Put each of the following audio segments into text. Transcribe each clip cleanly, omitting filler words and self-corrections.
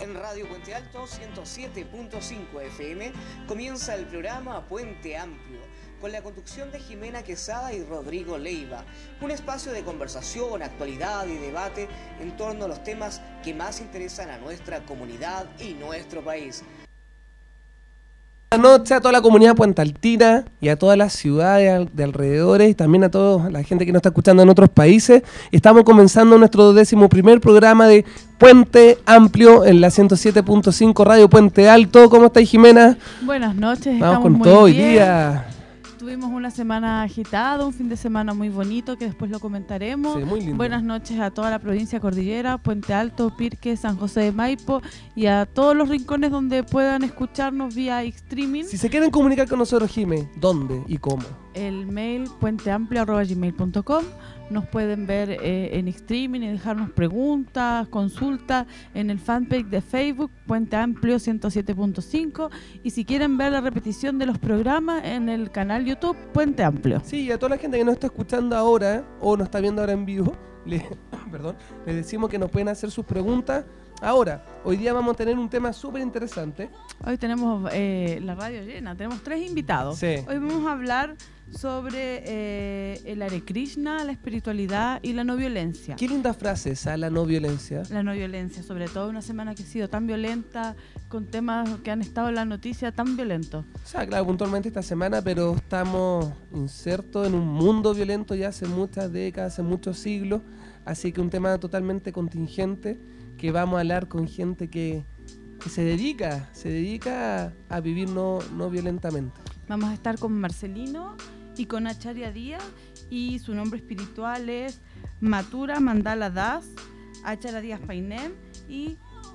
En Radio Puente Alto 107.5 FM comienza el programa Puente Amplio, con la conducción de Jimena Quesada y Rodrigo Leiva. Un espacio de conversación, actualidad y debate en torno a los temas que más interesan a nuestra comunidad y nuestro país. Buenas noches a toda la comunidad puentealtina y a todas las ciudades de alrededores y también a toda la gente que nos está escuchando en otros países. Estamos comenzando nuestro 11º programa de Puente Amplio en la 107.5 Radio Puente Alto. ¿Cómo estáis, Jimena? Buenas noches, Vamos estamos con muy todo hoy bien. día. Tuvimos una semana agitada, un fin de semana muy bonito que después lo comentaremos. Sí, muy lindo. Buenas noches a toda la provincia cordillera, Puente Alto, Pirque, San José de Maipo y a todos los rincones donde puedan escucharnos vía streaming. Si se quieren comunicar con nosotros, Jime, ¿dónde y cómo? El mail puenteamplio@gmail.com. Nos pueden ver en streaming y dejarnos preguntas, consultas en el fanpage de Facebook Puente Amplio 107.5 y si quieren ver la repetición de los programas en el canal YouTube Puente Amplio. Sí, y a toda la gente que nos está escuchando ahora o nos está viendo ahora en vivo, les decimos que nos pueden hacer sus preguntas. Ahora, hoy día vamos a tener un tema súper interesante. Hoy tenemos la radio llena, tenemos 3 invitados. Sí. Hoy vamos a hablar sobre el Hare Krishna, la espiritualidad y la no violencia. Qué linda frase esa, la no violencia. La no violencia, sobre todo una semana que ha sido tan violenta, con temas que han estado en la noticia tan violentos. O sea, claro, puntualmente esta semana, pero estamos insertos en un mundo violento ya hace muchas décadas, hace muchos siglos, así que un tema totalmente contingente que vamos a hablar con gente que se dedica a vivir no violentamente. Vamos a estar con Marcelino y con Acharya Díaz y su nombre espiritual es Mathura Mandala Das, Acharya Díaz Painem y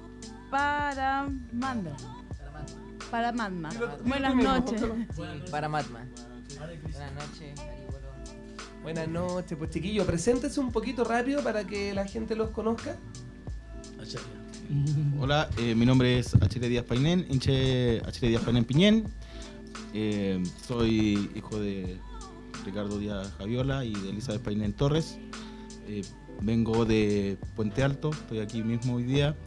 Paramatma. Buenas noches. Paramatma. Buenas noches, Haribolo. Buenas noches, pues chiquillos, preséntense un poquito rápido para que la gente los conozca. Hola, mi nombre es Acharya Díaz Painem, hinche Acharya Díaz Painem Piñén. Soy hijo de Ricardo Díaz Javiola y de Elizabeth Painem Torres. Vengo de Puente Alto, estoy aquí mismo hoy día.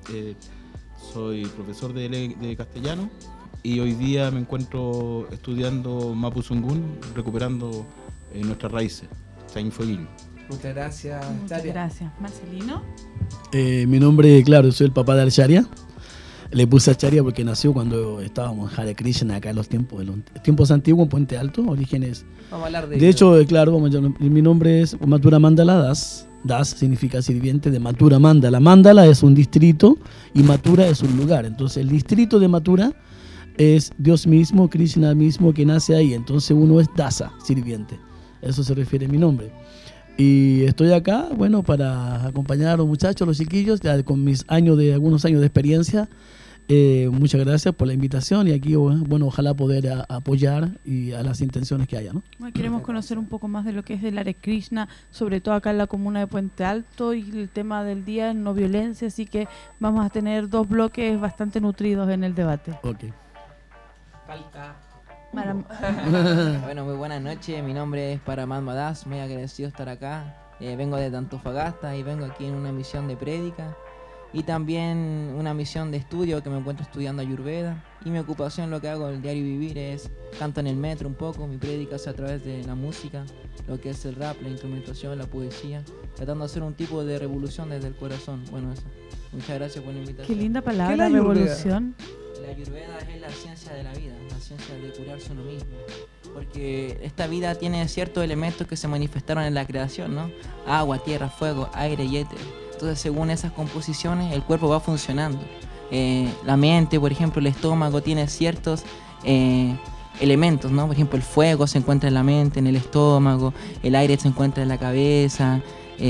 Soy profesor de castellano y hoy día me encuentro estudiando Mapuzungún, recuperando nuestras raíces, Sainfoil. Muchas gracias, Muchas Acharya. gracias. Marcelino. Mi nombre, claro, soy el papá de Acharya. Le puse Acharya porque nació cuando estábamos en Hare Krishna acá en los tiempos antiguos en Puente Alto, orígenes. Vamos a hablar De hecho, claro, mi nombre es Mathura Mandala Das. Das significa sirviente de Mathura Mandala. Mandala es un distrito y Mathura es un lugar. Entonces, el distrito de Mathura es Dios mismo, Krishna mismo que nace ahí. Entonces, uno es Dasa, sirviente. Eso se refiere a mi nombre. Y estoy acá, bueno, para acompañar a los muchachos, los chiquillos, ya con algunos años de experiencia. Muchas gracias por la invitación y aquí, bueno, ojalá poder apoyar y a las intenciones que haya, ¿no? Bueno, queremos conocer un poco más de lo que es el Hare Krishna, sobre todo acá en la comuna de Puente Alto, y el tema del día es no violencia, así que vamos a tener 2 bloques bastante nutridos en el debate. Ok. Falta. Bueno, muy buenas noches, mi nombre es Paramatma Das, muy agradecido de estar acá. Vengo de Antofagasta y vengo aquí en una misión de prédica y también una misión de estudio que me encuentro estudiando Ayurveda. Y mi ocupación, lo que hago el diario vivir es canto en el metro un poco, mi prédica es a través de la música, lo que es el rap, la instrumentación, la poesía, tratando de hacer un tipo de revolución desde el corazón. Bueno, eso. Muchas gracias por la invitación. Qué linda ¿Qué es palabra, la Ayurveda? revolución. La Ayurveda es la ciencia de la vida, la ciencia de curarse uno mismo. Porque esta vida tiene ciertos elementos que se manifestaron en la creación, ¿no? Agua, tierra, fuego, aire y éter. Entonces, según esas composiciones, el cuerpo va funcionando. La mente, por ejemplo, el estómago tiene ciertos elementos, ¿no? Por ejemplo, el fuego se encuentra en la mente, en el estómago, el aire se encuentra en la cabeza,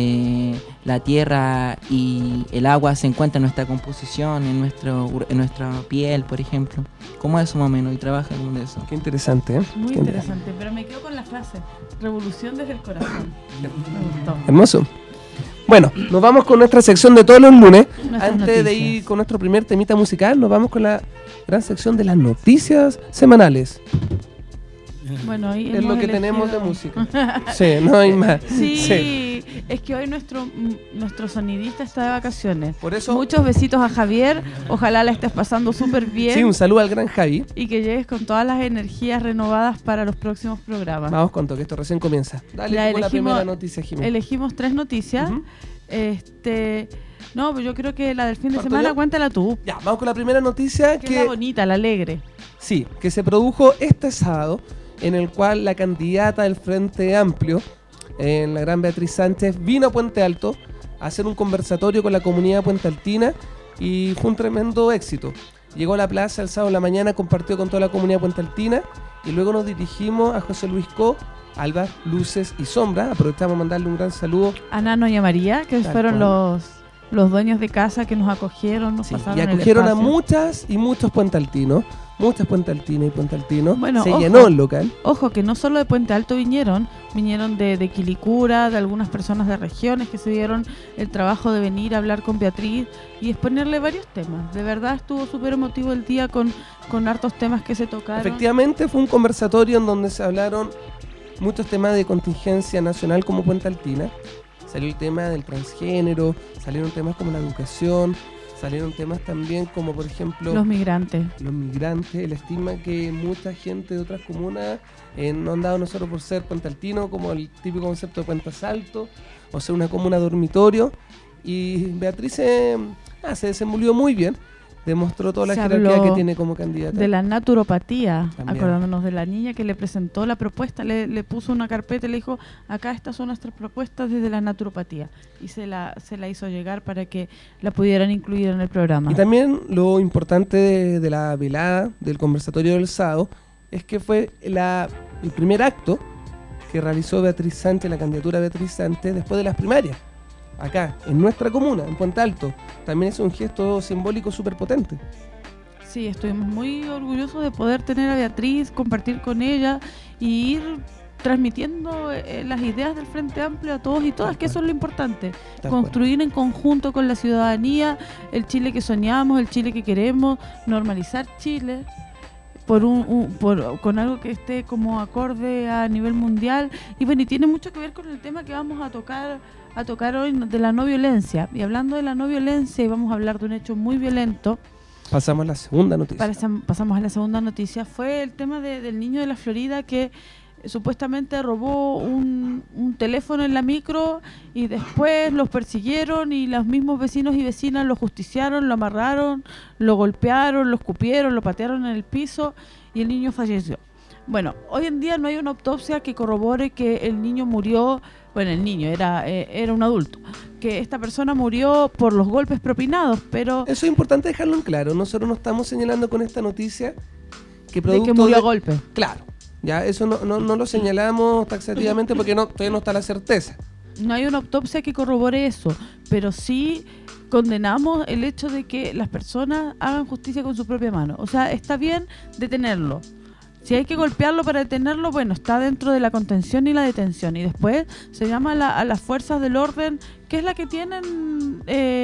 la tierra y el agua se encuentran en nuestra composición, en nuestra piel, por ejemplo. ¿Cómo es eso más o menos? Y trabaja en de eso. Qué interesante, ¿eh? Muy Qué interesante, pero me quedo con la frase, revolución desde el corazón. Me gustó. Hermoso. Bueno, nos vamos con nuestra sección de todos los lunes. Nuestras Antes de noticias. ir con nuestro primer temita musical, nos vamos con la gran sección de las noticias semanales. Bueno, ahí Es hemos lo que tenemos de elegido- música. Sí, no hay más. Sí, Es que hoy nuestro sonidista está de vacaciones. Por eso, muchos besitos a Javier. Ojalá la estés pasando súper bien. sí, un saludo al gran Javi. Y que llegues con todas las energías renovadas para los próximos programas. Vamos con todo, que esto recién comienza. Dale Ya con la primera noticia, Jimena. Elegimos 3 noticias. Ujú. No, pues yo creo que la del fin de ¿Parto semana, yo? cuéntala tú. Ya, vamos con la primera noticia Que es la bonita, la alegre. sí, que se produjo este sábado, en el cual la candidata del Frente Amplio, en la gran Beatriz Sánchez, vino a Puente Alto a hacer un conversatorio con la comunidad puentealtina y fue un tremendo éxito. Llegó a la plaza el sábado en la mañana, compartió con toda la comunidad puentealtina y luego nos dirigimos a José Luis Co, Alba, Luces y Sombra. Aprovechamos a mandarle un gran saludo. A Nano y a María, que Tal fueron cual. los dueños de casa que nos acogieron, nos Sí, pasaron y el acogieron a espacio. muchas y muchos puentealtinos, muchas puentealtinas y puentealtinos. Bueno, se ojo. llenó el local. Ojo, que no solo de Puente Alto vinieron de Quilicura, de algunas personas de regiones que se dieron el trabajo de venir a hablar con Beatriz y exponerle varios temas. De verdad estuvo súper emotivo el día con hartos temas que se tocaron. Efectivamente, fue un conversatorio en donde se hablaron muchos temas de contingencia nacional como puentealtina. Salió el tema del transgénero, salieron temas como la educación, salieron temas también como, por ejemplo, Los migrantes. los migrantes, el estigma que mucha gente de otras comunas no han dado a nosotros por ser puentealtino, como el típico concepto de Puente Alto, o ser una comuna dormitorio. Y Beatriz se desenvolvió muy bien, demostró toda la Se jerarquía habló que tiene como candidata. De la naturopatía, También. acordándonos de la niña que le presentó la propuesta, le puso una carpeta y le dijo, acá estas son nuestras propuestas desde la naturopatía. Y se la hizo llegar para que la pudieran incluir en el programa. Y también lo importante de la velada, del conversatorio del sábado, es que fue el primer acto que realizó Beatriz Sánchez, la candidatura de Beatriz Sánchez, después de las primarias. Acá, en nuestra comuna, en Puente Alto. También es un gesto simbólico súper potente. Sí, estuvimos muy orgullosos de poder tener a Beatriz, compartir con ella y ir transmitiendo las ideas del Frente Amplio a todos y todas, Tal que eso cual. es lo importante. Tal Construir en conjunto con la ciudadanía el Chile que soñamos, el Chile que queremos, normalizar Chile con algo que esté como acorde a nivel mundial. Y bueno, y tiene mucho que ver con el tema que vamos a tocar hoy, de la no violencia. Y hablando de la no violencia, y vamos a hablar de un hecho muy violento, Pasamos a la segunda noticia. pasamos a la segunda noticia. Fue el tema del niño de la Florida que supuestamente robó un teléfono en la micro y después los persiguieron y los mismos vecinos y vecinas lo justiciaron, lo amarraron, lo golpearon, lo escupieron, lo patearon en el piso y el niño falleció. Bueno, hoy en día no hay una autopsia que corrobore que el niño murió, bueno, el niño era un adulto, que esta persona murió por los golpes propinados, pero Eso es importante dejarlo en claro. Nosotros no estamos señalando con esta noticia que de producto que murió de- a golpe. Claro, ya eso no lo señalamos taxativamente porque todavía no está la certeza. No hay una autopsia que corrobore eso, pero sí condenamos el hecho de que las personas hagan justicia con su propia mano. O sea, está bien detenerlo. Si hay que golpearlo para detenerlo, bueno, está dentro de la contención y la detención. Y después se llama a las fuerzas del orden, que es la que tienen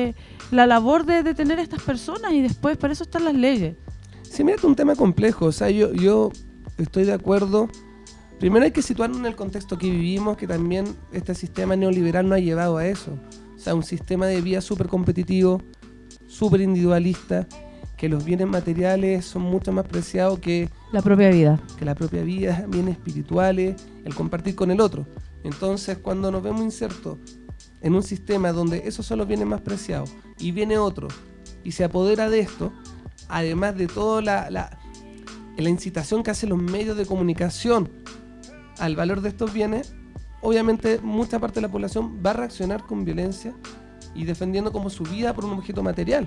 la labor de detener a estas personas, y después para eso están las leyes. Sí, mira, es un tema complejo. O sea, yo estoy de acuerdo. Primero hay que situarnos en el contexto que vivimos, que también este sistema neoliberal nos ha llevado a eso. O sea, un sistema de vida súper competitivo, súper individualista, que los bienes materiales son mucho más preciados que La propia vida. la propia vida, bienes espirituales, el compartir con el otro. Entonces, cuando nos vemos insertos en un sistema donde esos son los bienes más preciados y viene otro y se apodera de esto, además de toda la incitación que hacen los medios de comunicación al valor de estos bienes, obviamente mucha parte de la población va a reaccionar con violencia y defendiendo como su vida por un objeto material.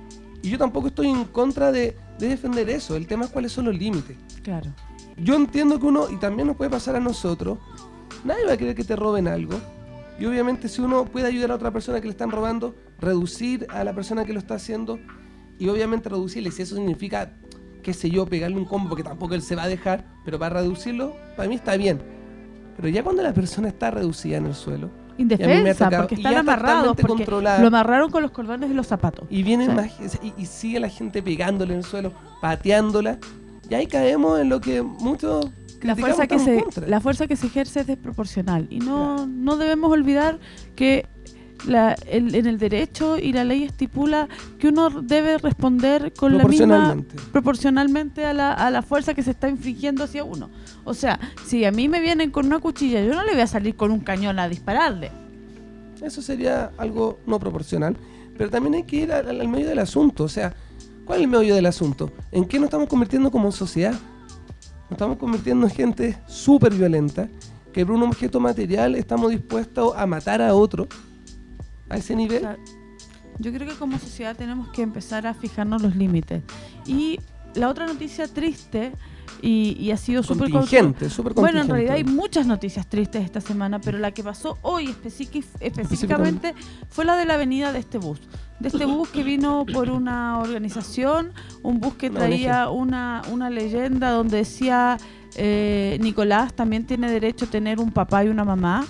Y yo tampoco estoy en contra de defender eso. El tema es cuáles son los límites. Claro. Yo entiendo que uno, y también nos puede pasar a nosotros, nadie va a querer que te roben algo. Y obviamente si uno puede ayudar a otra persona que le están robando, reducir a la persona que lo está haciendo, y obviamente reducirle, si eso significa, qué sé yo, pegarle un combo, que tampoco él se va a dejar, pero para reducirlo, para mí está bien. Pero ya cuando la persona está reducida en el suelo, y a mí me ha Indefensa, tocado, porque y ya están está amarrados, totalmente porque controlada. lo amarraron con los cordones de los zapatos. Y viene Sí. más, y sigue la gente pegándole en el suelo, pateándola. Y ahí caemos en lo que muchos criticamos, estamos en contra. la fuerza que se ejerce es desproporcional y no debemos olvidar que en el derecho y la ley estipula que uno debe responder con la misma proporcionalmente a la fuerza que se está infringiendo hacia uno. O sea, si a mí me vienen con una cuchilla, yo no le voy a salir con un cañón a dispararle. Eso sería algo no proporcional, pero también hay que ir al medio del asunto. O sea, ¿cuál es el medio del asunto? ¿En qué nos estamos convirtiendo como sociedad? Nos estamos convirtiendo en gente súper violenta, que por un objeto material estamos dispuestos a matar a otro a ese nivel. O sea, yo creo que como sociedad tenemos que empezar a fijarnos los límites. Y la otra noticia triste y ha sido súper contingente. Bueno, en realidad hay muchas noticias tristes esta semana, pero la que pasó hoy específicamente fue la de la venida de este bus. De este bus que vino por una organización, un bus que traía una leyenda donde decía Nicolás también tiene derecho a tener un papá y una mamá,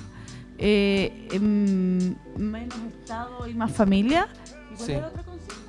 menos Estado y más familia. ¿Y cuál era otra consigna?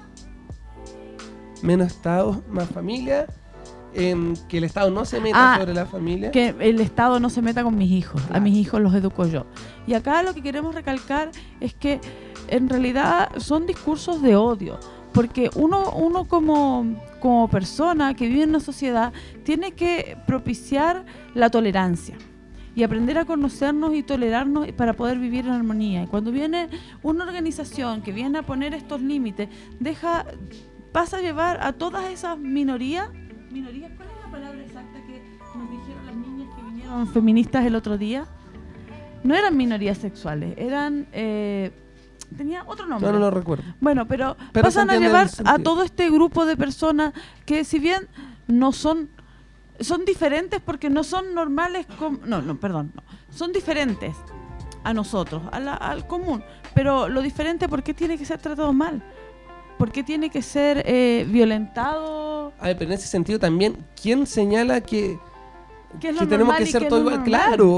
Menos Estado, más familia. Que el Estado no se meta sobre la familia. Que el Estado no se meta con mis hijos. Claro. A mis hijos los educo yo. Y acá lo que queremos recalcar es que en realidad son discursos de odio. Porque uno como persona que vive en una sociedad tiene que propiciar la tolerancia y aprender a conocernos y tolerarnos para poder vivir en armonía. Y cuando viene una organización que viene a poner estos límites, pasa a llevar a todas esas minorías. ¿Cuál es la palabra exacta que nos dijeron las niñas que vinieron feministas el otro día? No eran minorías sexuales, eran... tenía otro nombre. No lo recuerdo. Bueno, pero pasan a llevar a todo este grupo de personas que si bien no son diferentes porque no son normales... son diferentes a nosotros, al común. Pero lo diferente, ¿por qué tiene que ser tratado mal? ¿Por qué tiene que ser violentado? A ver, pero en ese sentido también, ¿quién señala que es tenemos que ser todos iguales? Claro,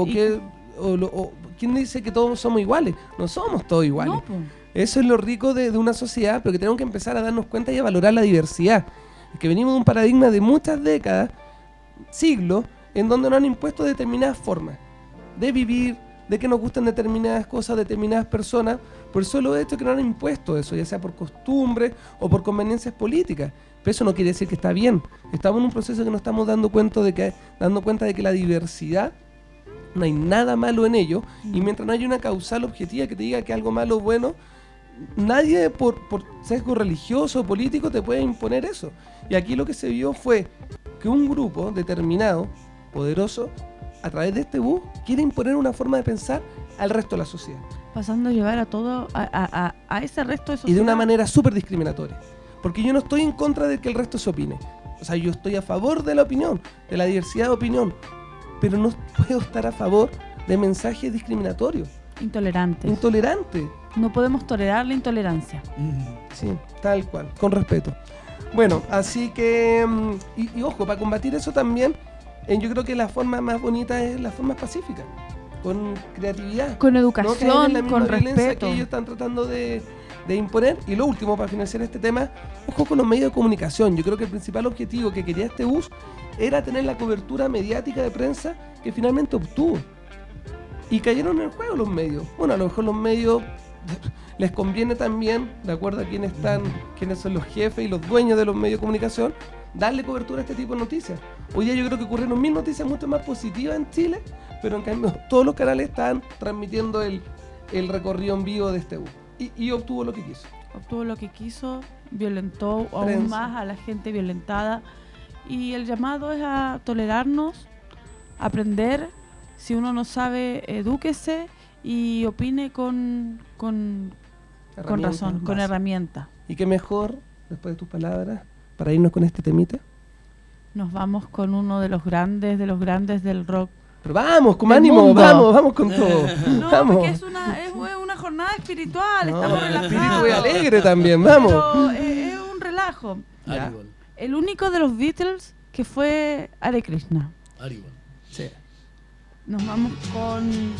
o ¿quién dice que todos somos iguales? No somos todos iguales. No, pues. Eso es lo rico de una sociedad, pero que tenemos que empezar a darnos cuenta y a valorar la diversidad. Es que venimos de un paradigma de muchas décadas, siglos, en donde nos han impuesto determinadas formas de vivir, de que nos gustan determinadas cosas, determinadas personas, por el solo hecho que nos han impuesto eso, ya sea por costumbre o por conveniencias políticas. Pero eso no quiere decir que está bien. Estamos en un proceso que nos estamos dando cuenta de que la diversidad, no hay nada malo en ello, y mientras no haya una causal objetiva que te diga que algo malo o bueno, nadie por sesgo religioso o político te puede imponer eso. Y aquí lo que se vio fue que un grupo determinado, poderoso, a través de este bus, quiere imponer una forma de pensar al resto de la sociedad. Pasando a llevar a todo, a ese resto de sociedad. Y de una manera súper discriminatoria. Porque yo no estoy en contra de que el resto se opine. O sea, yo estoy a favor de la opinión, de la diversidad de opinión. Pero no puedo estar a favor de mensajes discriminatorios. Intolerantes. No podemos tolerar la intolerancia. Sí, tal cual, con respeto. Bueno, así que, y ojo, para combatir eso también, yo creo que la forma más bonita es la forma pacífica, con creatividad. Con educación, no con respeto. Que ellos están tratando de imponer. Y lo último, para financiar este tema, ojo con los medios de comunicación. Yo creo que el principal objetivo que quería este bus era tener la cobertura mediática de prensa que finalmente obtuvo. Y cayeron en el juego los medios. Bueno, a lo mejor los medios les conviene también, de acuerdo a quiénes son los jefes y los dueños de los medios de comunicación, darle cobertura a este tipo de noticias. Hoy día yo creo que ocurrieron 1000 noticias mucho más positivas en Chile, pero en cambio todos los canales están transmitiendo el recorrido en vivo de este bus. Y obtuvo lo que quiso. Obtuvo lo que quiso, violentó aún más a la gente violentada. Y el llamado es a tolerarnos, aprender. Si uno no sabe, edúquese y opine con razón, con herramientas. ¿Y qué mejor, después de tus palabras, para irnos con este temita? Nos vamos con uno de los grandes del rock. Pero vamos, con ánimo, vamos con todo. No, vamos. Porque es una jornada espiritual, estamos relajados. Espíritu y alegre también, vamos. Pero es un relajo. El único de los Beatles que fue Hare Krishna. Sí. Nos vamos con...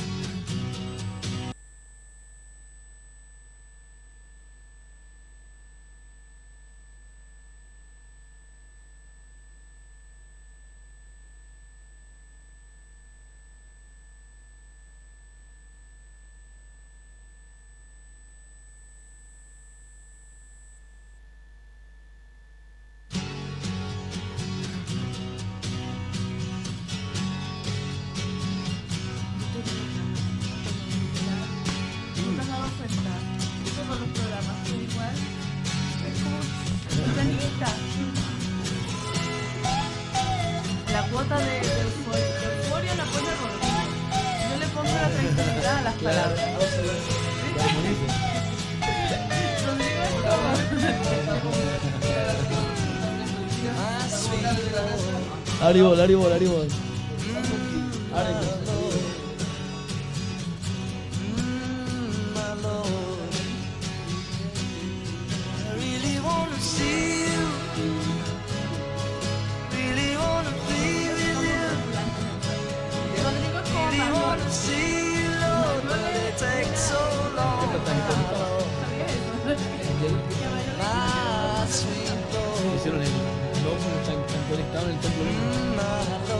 con los programas, pero igual es como pianista. La cuota de euforia la pone Rodrigo. Yo le pongo la tranquilidad a las palabras. Rodrigo es todo. Aribol. Rodrigo es como Manolo. Hicieron el logo, están conectados en el templo.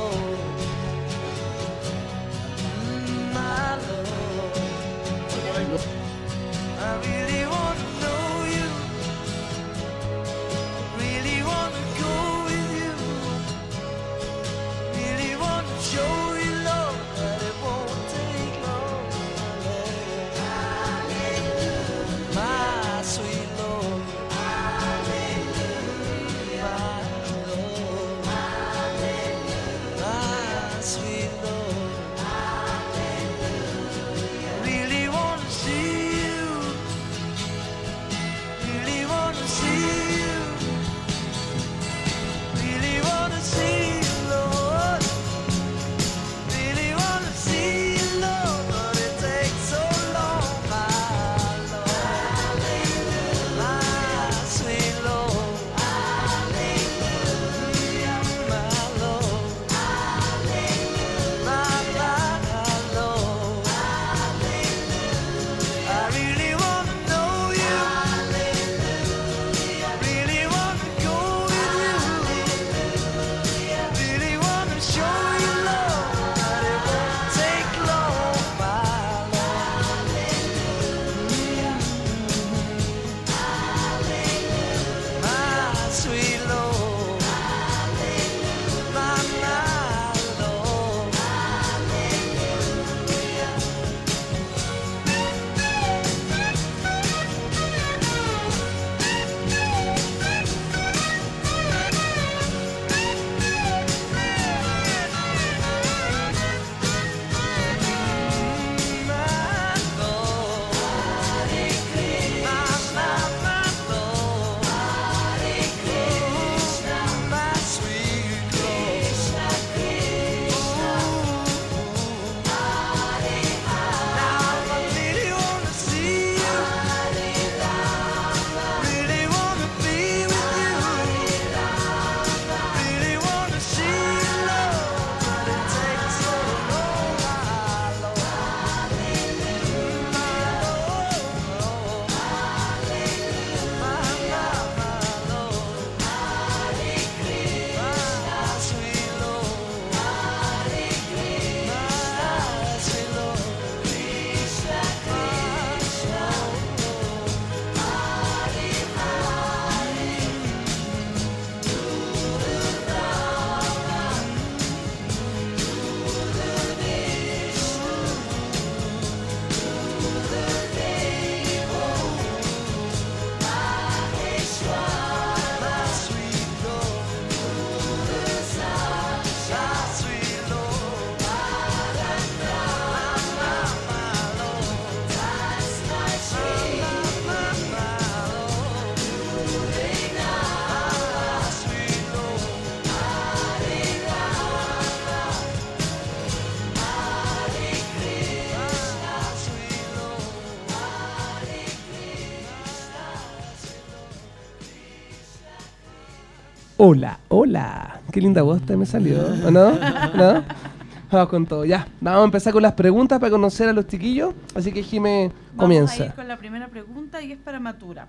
Hola, hola. Qué linda voz me salió, ¿o no? ¿No? Vamos con todo, ya. Vamos a empezar con las preguntas para conocer a los chiquillos. Así que Jimé comienza. Vamos a ir con la primera pregunta y es para Matura.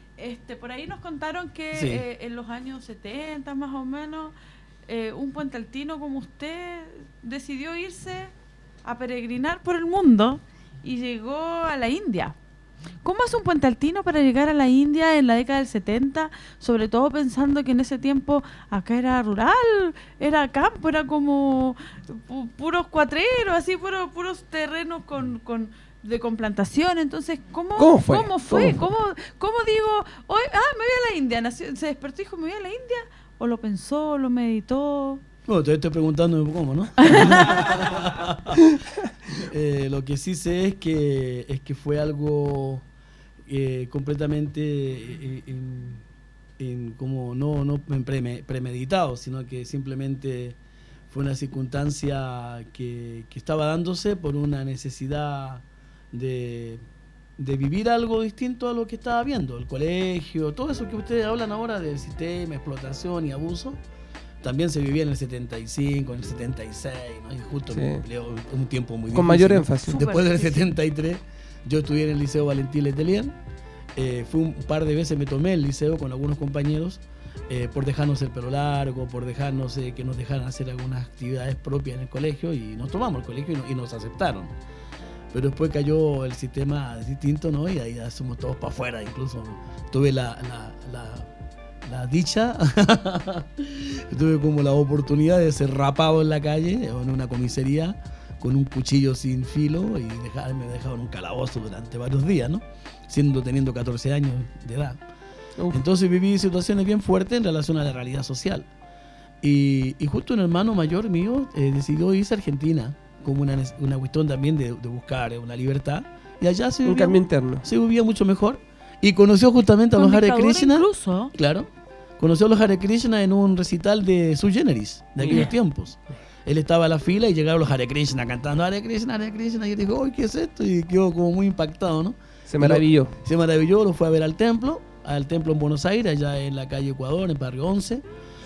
Por ahí nos contaron que Sí. En los años 70 más o menos, un puentealtino como usted decidió irse a peregrinar por el mundo y llegó a la India. ¿Cómo hace un puentealtino para llegar a la India en la década del 70? Sobre todo pensando que en ese tiempo acá era rural, era campo, era como puros cuatreros, así puros terrenos con de complantación. Entonces, ¿cómo fue? ¿Cómo digo, hoy, me voy a la India? Se despertó y dijo, me voy a la India, o lo pensó, lo meditó. Bueno, te estoy preguntando cómo, ¿no? Lo que sí sé es que fue algo completamente como no premeditado, sino que simplemente fue una circunstancia que estaba dándose por una necesidad de vivir algo distinto a lo que estaba viendo, el colegio, todo eso que ustedes hablan ahora del sistema, explotación y abuso. También se vivía en el 75, en el 76, ¿no? Y justo Sí. un tiempo muy difícil. Con mayor énfasis. Después del difícil. 73, yo estudié en el Liceo Valentín Letelier. Fue un par de veces, me tomé el liceo con algunos compañeros por dejarnos el pelo largo, por dejarnos que nos dejaran hacer algunas actividades propias en el colegio, y nos tomamos el colegio y nos aceptaron. Pero después cayó el sistema distinto, ¿no? Y ahí ya somos todos para afuera. Incluso tuve la dicha, tuve como la oportunidad de ser rapado en la calle o en una comisaría con un cuchillo sin filo, y me dejaron en un calabozo durante varios días, ¿no? Teniendo 14 años de edad. Uf. Entonces viví situaciones bien fuertes en relación a la realidad social. Y justo un hermano mayor mío decidió irse a Argentina como una cuestión también de buscar una libertad. Y allá Un cambio interno. se vivía mucho mejor. Y conoció justamente a Con los Hare dictadura Krishna. incluso. Claro. Conoció a los Hare Krishna en un recital de Sui Generis de aquellos Mira. tiempos. Él estaba a la fila y llegaron los Hare Krishna cantando Hare Krishna, Hare Krishna. Y él dijo, ¡ay, qué es esto! Y quedó como muy impactado, ¿no? Se maravilló. Se maravilló, lo fue a ver al templo en Buenos Aires, allá en la calle Ecuador, en Barrio 11.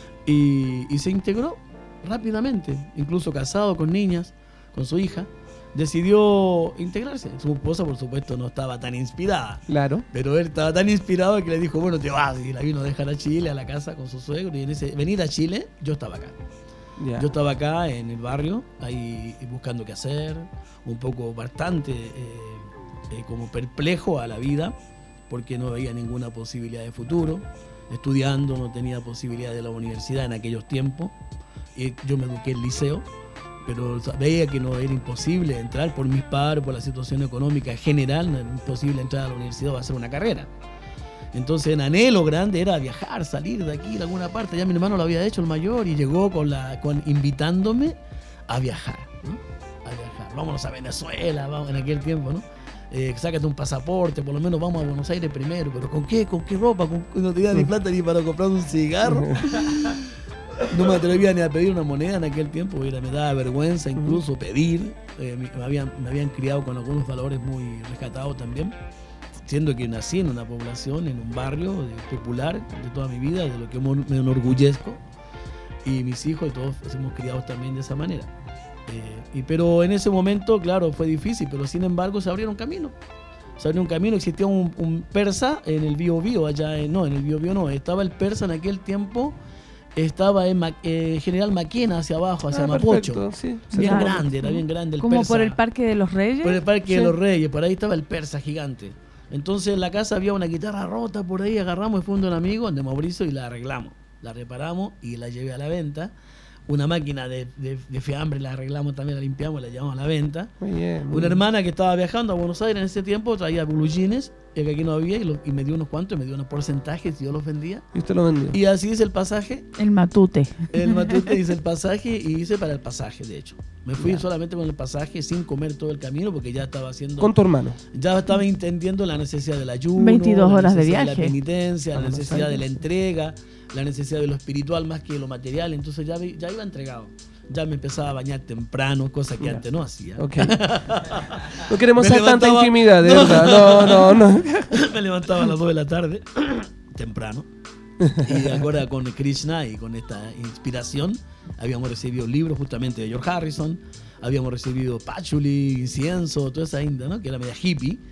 Y se integró rápidamente, incluso casado con niñas, con su hija. Decidió integrarse. Su esposa, por supuesto, no estaba tan inspirada. Claro. Pero él estaba tan inspirado que le dijo, bueno, te vas. Y la vino a dejar a Chile, a la casa con su suegro. Y en ese venir a Chile, yo estaba acá. Ya. Yo estaba acá en el barrio, ahí buscando qué hacer, un poco bastante como perplejo a la vida, porque no veía ninguna posibilidad de futuro. Estudiando, no tenía posibilidad de la universidad en aquellos tiempos. Y yo me eduqué en liceo, pero veía que no era imposible entrar por mis padres, por la situación económica general, no era imposible entrar a la universidad o hacer una carrera. Entonces el anhelo grande era viajar, salir de aquí, de alguna parte. Ya mi hermano lo había hecho, el mayor, y llegó invitándome a viajar, ¿no? A viajar. Vámonos a Venezuela, vamos, en aquel tiempo, ¿no? Sácate un pasaporte, por lo menos vamos a Buenos Aires primero. ¿Pero con qué? ¿Con qué ropa? No tenía ni plata ni para comprar un cigarro. No me atrevía ni a pedir una moneda en aquel tiempo, me daba vergüenza incluso pedir. Me habían criado con algunos valores muy rescatados también, siendo que nací en una población, en un barrio popular de toda mi vida, de lo que me enorgullezco, y mis hijos y todos hemos criados también de esa manera. Pero en ese momento, claro, fue difícil, pero sin embargo se abrieron caminos. Existía un persa en el Biobío, en el Biobío no, estaba el persa en aquel tiempo. Estaba en General Maquena, hacia abajo, hacia Mapocho. Perfecto, sí. Bien Claro. grande, era bien grande el Como persa. por el Parque de los Reyes. Por el Parque Sí. de los Reyes, por ahí estaba el persa gigante. Entonces en la casa había una guitarra rota por ahí, agarramos y fue un amigo, de Mauricio, y la arreglamos. La reparamos y la llevé a la venta. Una máquina de fiambre la arreglamos también, la limpiamos, la llevamos a la venta. Muy bien. muy Una bien. hermana que estaba viajando a Buenos Aires en ese tiempo traía blue jeans, que aquí no había, y me dio unos cuantos, me dio unos porcentajes y yo los vendía. Y usted lo vendió. Y así hice el pasaje. El Matute. El matute hice el pasaje y hice para el pasaje, de hecho. Me fui Ya. solamente con el pasaje, sin comer todo el camino, porque ya estaba haciendo... Con tu hermano. Ya estaba entendiendo la necesidad del ayuno, 22 la horas de necesidad viaje. la penitencia, la Buenos necesidad de la Aires. entrega, la necesidad de lo espiritual más que lo material. Entonces ya iba entregado. Ya me empezaba a bañar temprano, cosa que Ya. antes no hacía. Ok. No queremos Me saber tanta levantaba- intimidad, de No. verdad. No. Me levantaba a las 2 de la tarde, temprano. Y ahora con Krishna y con esta inspiración habíamos recibido libros justamente de George Harrison, habíamos recibido patchouli, incienso, toda esa inda, ¿no? Que era media hippie,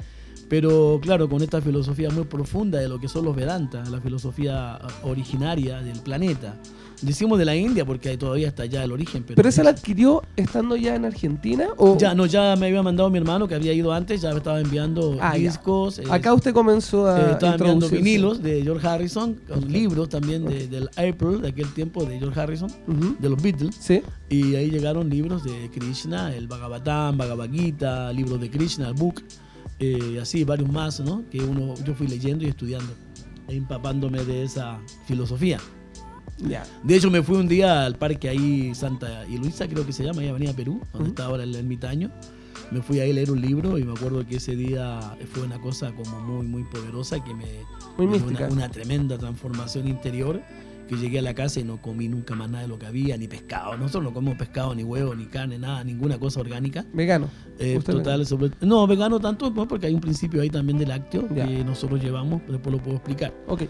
Pero claro, con esta filosofía muy profunda de lo que son los Vedantas, la filosofía originaria del planeta. Decimos de la India porque todavía está allá el origen. ¿Pero esa la adquirió estando ya en Argentina? ¿O? Ya me había mandado mi hermano que había ido antes, ya me estaba enviando discos. Acá usted comenzó a estaba enviando vinilos de George Harrison, con libros también del April, de aquel tiempo de George Harrison, de los Beatles. Sí. Y ahí llegaron libros de Krishna, el Bhagavatam, Bhagavad Gita, libros de Krishna, el Book, así varios más, ¿no? Que yo fui leyendo y estudiando, empapándome de esa filosofía. Ya. De hecho, me fui un día al parque ahí, Santa y Luisa, creo que se llama, ahí Avenida Perú, donde está ahora el ermitaño. Me fui ahí a leer un libro y me acuerdo que ese día fue una cosa como muy, muy poderosa que me dio una tremenda transformación interior, que llegué a la casa y no comí nunca más nada de lo que había, ni pescado. Nosotros no comemos pescado, ni huevo, ni carne, nada, ninguna cosa orgánica. ¿Vegano? Total, no, vegano tanto, porque hay un principio ahí también de lácteo que nosotros llevamos, después lo puedo explicar. Ok.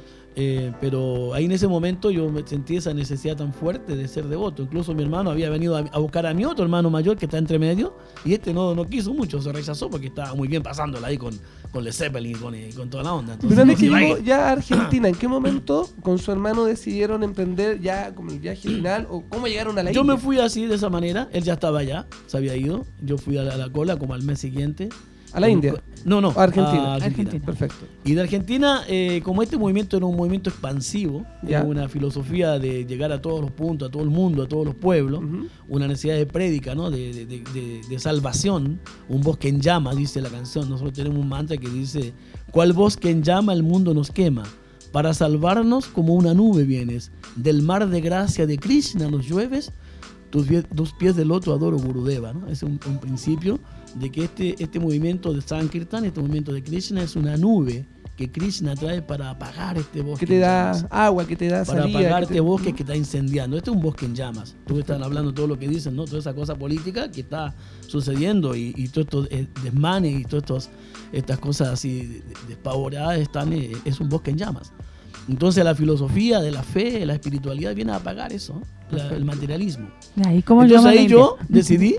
Pero ahí en ese momento yo me sentí esa necesidad tan fuerte de ser devoto. Incluso mi hermano había venido a buscar a mi otro hermano mayor que está entre medio, y no quiso mucho, se rechazó porque estaba muy bien pasándola ahí con Led Zeppelin y con toda la onda. Entonces, pero que llegó ya a Argentina, ¿en qué momento con su hermano decidieron emprender ya como el viaje final o cómo llegaron a la India? Yo me fui así, de esa manera, él ya estaba allá, se había ido, yo fui a la cola como al mes siguiente. ¿A la India? No. A Argentina. Argentina. Perfecto. Y de Argentina, como este movimiento era un movimiento expansivo, era una filosofía de llegar a todos los puntos, a todo el mundo, a todos los pueblos, una necesidad de prédica, ¿no? de salvación, un bosque en llama, dice la canción. Nosotros tenemos un mantra que dice: ¿cuál bosque en llama el mundo nos quema? Para salvarnos como una nube vienes, del mar de gracia de Krishna nos llueves, tus pies de loto adoro Gurudeva, ¿no? Es un principio de que este movimiento de Sankirtan, este movimiento de Krishna, es una nube que Krishna trae para apagar este bosque. Que te da agua, que te da para salida. Para apagar este bosque que está incendiando. Este es un bosque en llamas. Tú están hablando todo lo que dicen, ¿no? Toda esa cosa política que está sucediendo y todos estos desmanes y todas estas cosas así despavoradas es un bosque en llamas. Entonces la filosofía de la fe, la espiritualidad viene a apagar eso, el materialismo. Entonces ahí yo decidí,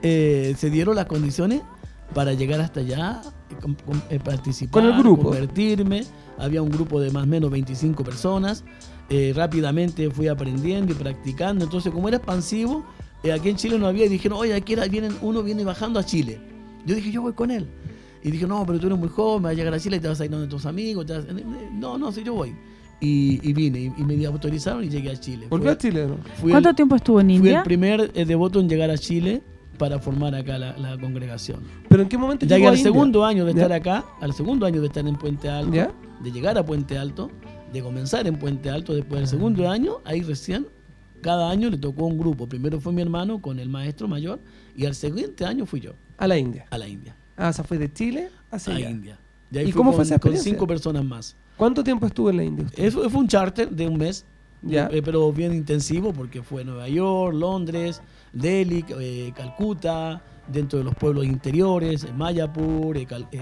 se dieron las condiciones para llegar hasta allá, participar, con el grupo, convertirme. Había un grupo de más o menos 25 personas. Rápidamente fui aprendiendo y practicando. Entonces, como era expansivo, aquí en Chile no había, y dijeron: oye, aquí uno viene bajando a Chile. Yo dije: yo voy con él. Y dije: no, pero tú eres muy joven, vas a llegar a Chile y te vas a ir donde tus amigos. No, sí, yo voy. Y vine, y me autorizaron y llegué a Chile. ¿Volvió a Chile, no? ¿Cuánto tiempo estuvo en India? Fui el primer devoto en llegar a Chile para formar acá la congregación. ¿Pero en qué momento llegué llegó al a segundo año de estar acá, al segundo año de estar en Puente Alto, ¿ya? De llegar a Puente Alto, de comenzar en Puente Alto, después del segundo año, ahí recién, cada año le tocó un grupo. Primero fue mi hermano con el maestro mayor, y al siguiente año fui yo. A la India. A la India. Ah, o sea, fue de Chile hacia allá. India. Y, ahí ¿Y cómo fue esa con experiencia? 5 personas más. ¿Cuánto tiempo estuvo en la India usted? Eso fue un charter de un mes, ¿ya? Pero bien intensivo, porque fue Nueva York, Londres, Delhi, Calcuta, dentro de los pueblos interiores, Mayapur,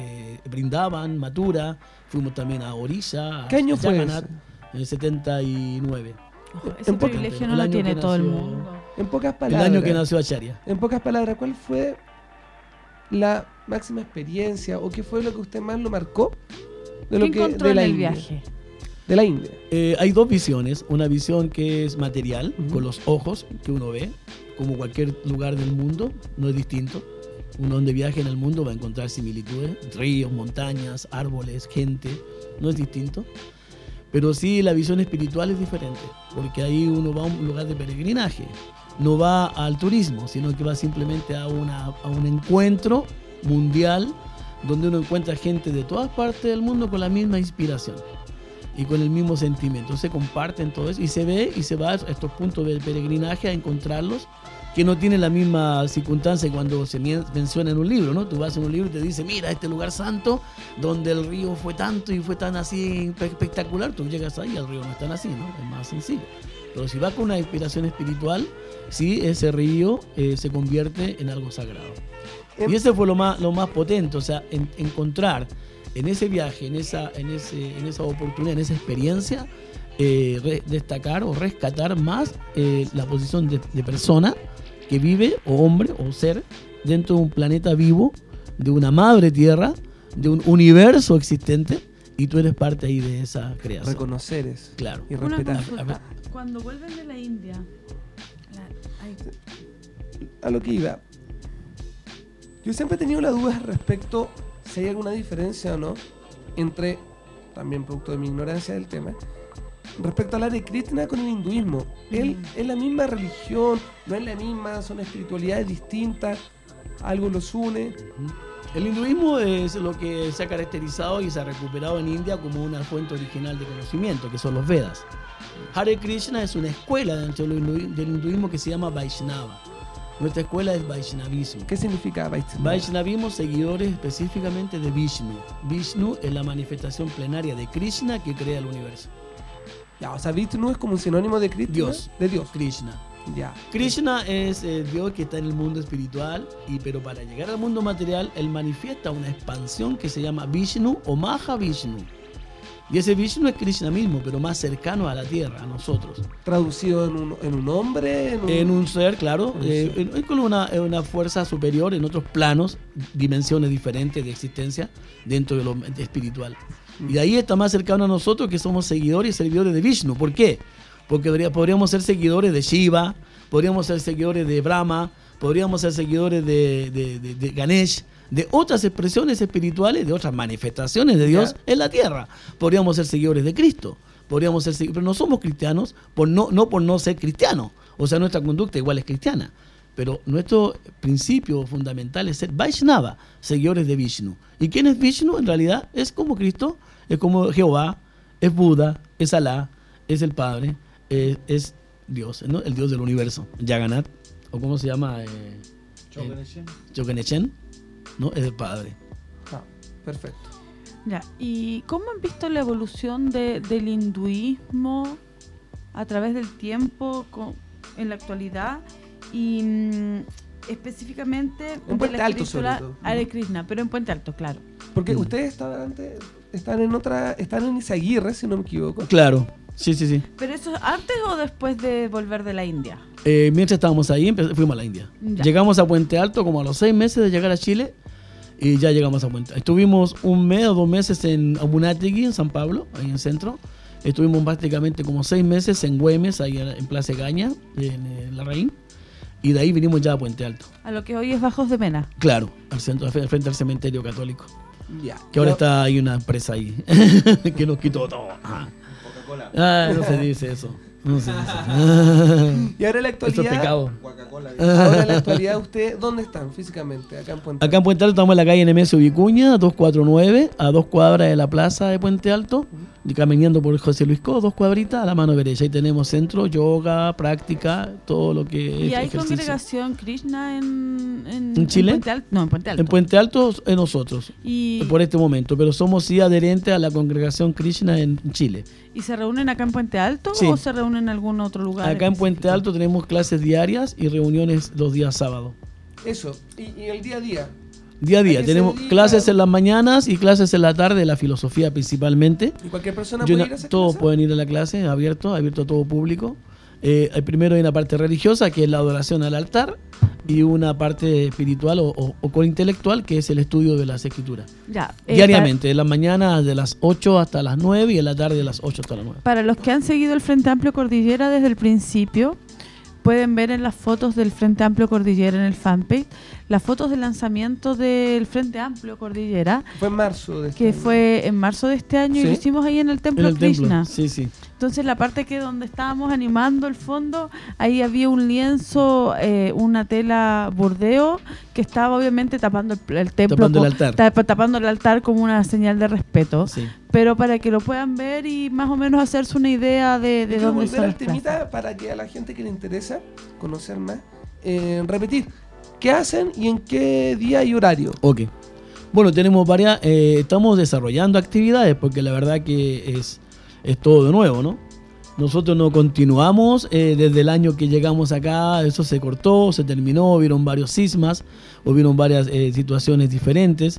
Brindavan, Mathura. Fuimos también a Orissa. ¿Qué año fue Jagannath, en el 79. Ese privilegio no lo tiene todo el mundo. En pocas palabras. El año que nació Acharya. En pocas palabras, ¿cuál fue la máxima experiencia o qué fue lo que usted más lo marcó de lo ¿Qué que encontró de la en el India? viaje? De la India. Hay dos visiones. Una visión que es material, con los ojos que uno ve, como cualquier lugar del mundo, no es distinto. Uno donde viaje en el mundo va a encontrar similitudes, ríos, montañas, árboles, gente, no es distinto. Pero sí, la visión espiritual es diferente, porque ahí uno va a un lugar de peregrinaje, no va al turismo, sino que va simplemente a un encuentro mundial donde uno encuentra gente de todas partes del mundo con la misma inspiración y con el mismo sentimiento. Se comparten todo eso y se ve y se va a estos puntos de peregrinaje a encontrarlos, que no tienen la misma circunstancia cuando se menciona en un libro, ¿no? Tú vas en un libro y te dice: mira, este lugar santo donde el río fue tanto y fue tan así espectacular. Tú llegas ahí y el río no es tan así, ¿no? Es más sencillo. Pero si vas con una inspiración espiritual, sí, ese río se convierte en algo sagrado. Y ese fue lo más potente, o sea, encontrar en ese viaje, en esa oportunidad, en esa experiencia, destacar o rescatar más la posición de persona que vive, o hombre o ser, dentro de un planeta vivo, de una madre tierra, de un universo existente y tú eres parte ahí de esa creación. Reconocer eso. Claro. Y Una respetar. consulta. Cuando vuelven de la India, A lo que iba. Yo siempre he tenido la duda respecto si hay alguna diferencia o no entre, también producto de mi ignorancia del tema, respecto al Hare Krishna con el hinduismo. ¿Es la misma religión? ¿No es la misma? ¿Son espiritualidades distintas? ¿Algo los une? El hinduismo es lo que se ha caracterizado y se ha recuperado en India como una fuente original de conocimiento, que son los Vedas. Hare Krishna es una escuela dentro del hinduismo que se llama Vaishnava. Nuestra escuela es Vaishnavismo. ¿Qué significa Vaishnava? Vaishnavismo, seguidores específicamente de Vishnu. Vishnu es la manifestación plenaria de Krishna que crea el universo. Ya, o sea, Vishnu es como un sinónimo de Krishna. Dios. De Dios. Krishna. Ya. Krishna es Dios que está en el mundo espiritual, pero para llegar al mundo material, él manifiesta una expansión que se llama Vishnu o Maha Vishnu. Y ese Vishnu es Krishna mismo, pero más cercano a la tierra, a nosotros. Traducido en un hombre. En un ser, claro, con una fuerza superior en otros planos, dimensiones diferentes de existencia dentro de lo espiritual. Y de ahí está más cercano a nosotros, que somos seguidores y servidores de Vishnu. ¿Por qué? Porque podríamos ser seguidores de Shiva, podríamos ser seguidores de Brahma, podríamos ser seguidores de Ganesh, de otras expresiones espirituales, de otras manifestaciones de Dios en la tierra. Podríamos ser seguidores de Cristo, pero no somos cristianos no por no ser cristianos. O sea, nuestra conducta igual es cristiana. Pero nuestro principio fundamental es ser Vaishnava, seguidores de Vishnu. ¿Y quién es Vishnu? En realidad es como Cristo, es como Jehová, es Buda, es Alá, es el Padre, es Dios, ¿no? El Dios del universo. Jagannath, o cómo se llama, Chokenechen, ¿no? Es el Padre. Ah, perfecto. Ya, ¿y cómo han visto la evolución del hinduismo a través del tiempo en la actualidad? Y específicamente en Puente Alto, sobre todo. Hare Krishna, pero en Puente Alto, claro. Porque ustedes están en Izaguirre, si no me equivoco. Claro, sí. ¿Pero eso antes o después de volver de la India? Mientras estábamos ahí, fuimos a la India. Ya. Llegamos a Puente Alto como a los 6 meses de llegar a Chile y ya llegamos a Puente Alto. Estuvimos 1 mes o 2 meses en Amunátegui, en San Pablo, ahí en el centro. Estuvimos prácticamente como 6 meses en Güemes, ahí en Plaza Gaña, en Larraín. Y de ahí vinimos ya a Puente Alto. A lo que hoy es Bajos de Mena. Claro, al centro, frente al cementerio católico. Ya. Que ahora está ahí una empresa ahí que nos quitó todo. Coca-Cola. No se dice eso. No se dice. Y ahora en la Eso es actualidad. pecado. Coca-Cola. Ahora en la actualidad, ¿ustedes dónde están físicamente? Acá en Puente Acá en Puente Alto estamos en la calle Nemesio Vicuña, 249, a 2 cuadras de la plaza de Puente Alto, y caminando por José Luis Co, 2 cuadritas a la mano derecha. Ahí tenemos centro, yoga, práctica, todo lo que es ¿Y hay ejercicio. congregación Krishna en Chile? Puente Alto? No, en Puente Alto. En Puente Alto nosotros, Y, por este momento, pero somos sí adherentes a la congregación Krishna en Chile. ¿Y se reúnen acá en Puente Alto Sí. o se reúnen en algún otro lugar? Acá en Puente específico? Alto tenemos clases diarias y reuniones los días sábados. Eso. Y el día a día. Día a ¿A día, qué tenemos se dedica? clases en las mañanas y clases en la tarde, la filosofía principalmente. ¿Y cualquier persona Yo puede no- ir a esa todos clase? pueden ir a la clase, abierto a todo público. Primero hay una parte religiosa, que es la adoración al altar, y una parte espiritual o intelectual, que es el estudio de las escrituras. Ya, Diariamente, en las mañanas de las 8 hasta las 9 y en la tarde de las 8 hasta las 9. Para los que han seguido el Frente Amplio Cordillera desde el principio, pueden ver en las fotos del Frente Amplio Cordillera en el fanpage las fotos del lanzamiento del Frente Amplio Cordillera, Fue en marzo de este que año. fue en marzo de este año y Sí. lo hicimos ahí en el En Templo el Krishna. templo, sí. Entonces la parte que donde estábamos animando el fondo, ahí había un lienzo, una tela bordeo que estaba obviamente tapando el templo, Tapando el altar. tapando el altar como una señal de respeto. Sí. Pero para que lo puedan ver y más o menos hacerse una idea de Quiero dónde volver son al las clases. temita para que a la gente que le interesa conocer más, repetir. ¿Qué hacen y en qué día y horario? Ok. Bueno, tenemos varias, estamos desarrollando actividades porque la verdad que es todo de nuevo, ¿no? Nosotros no continuamos desde el año que llegamos acá, eso se cortó, se terminó, hubieron varios cismas, hubieron varias situaciones diferentes.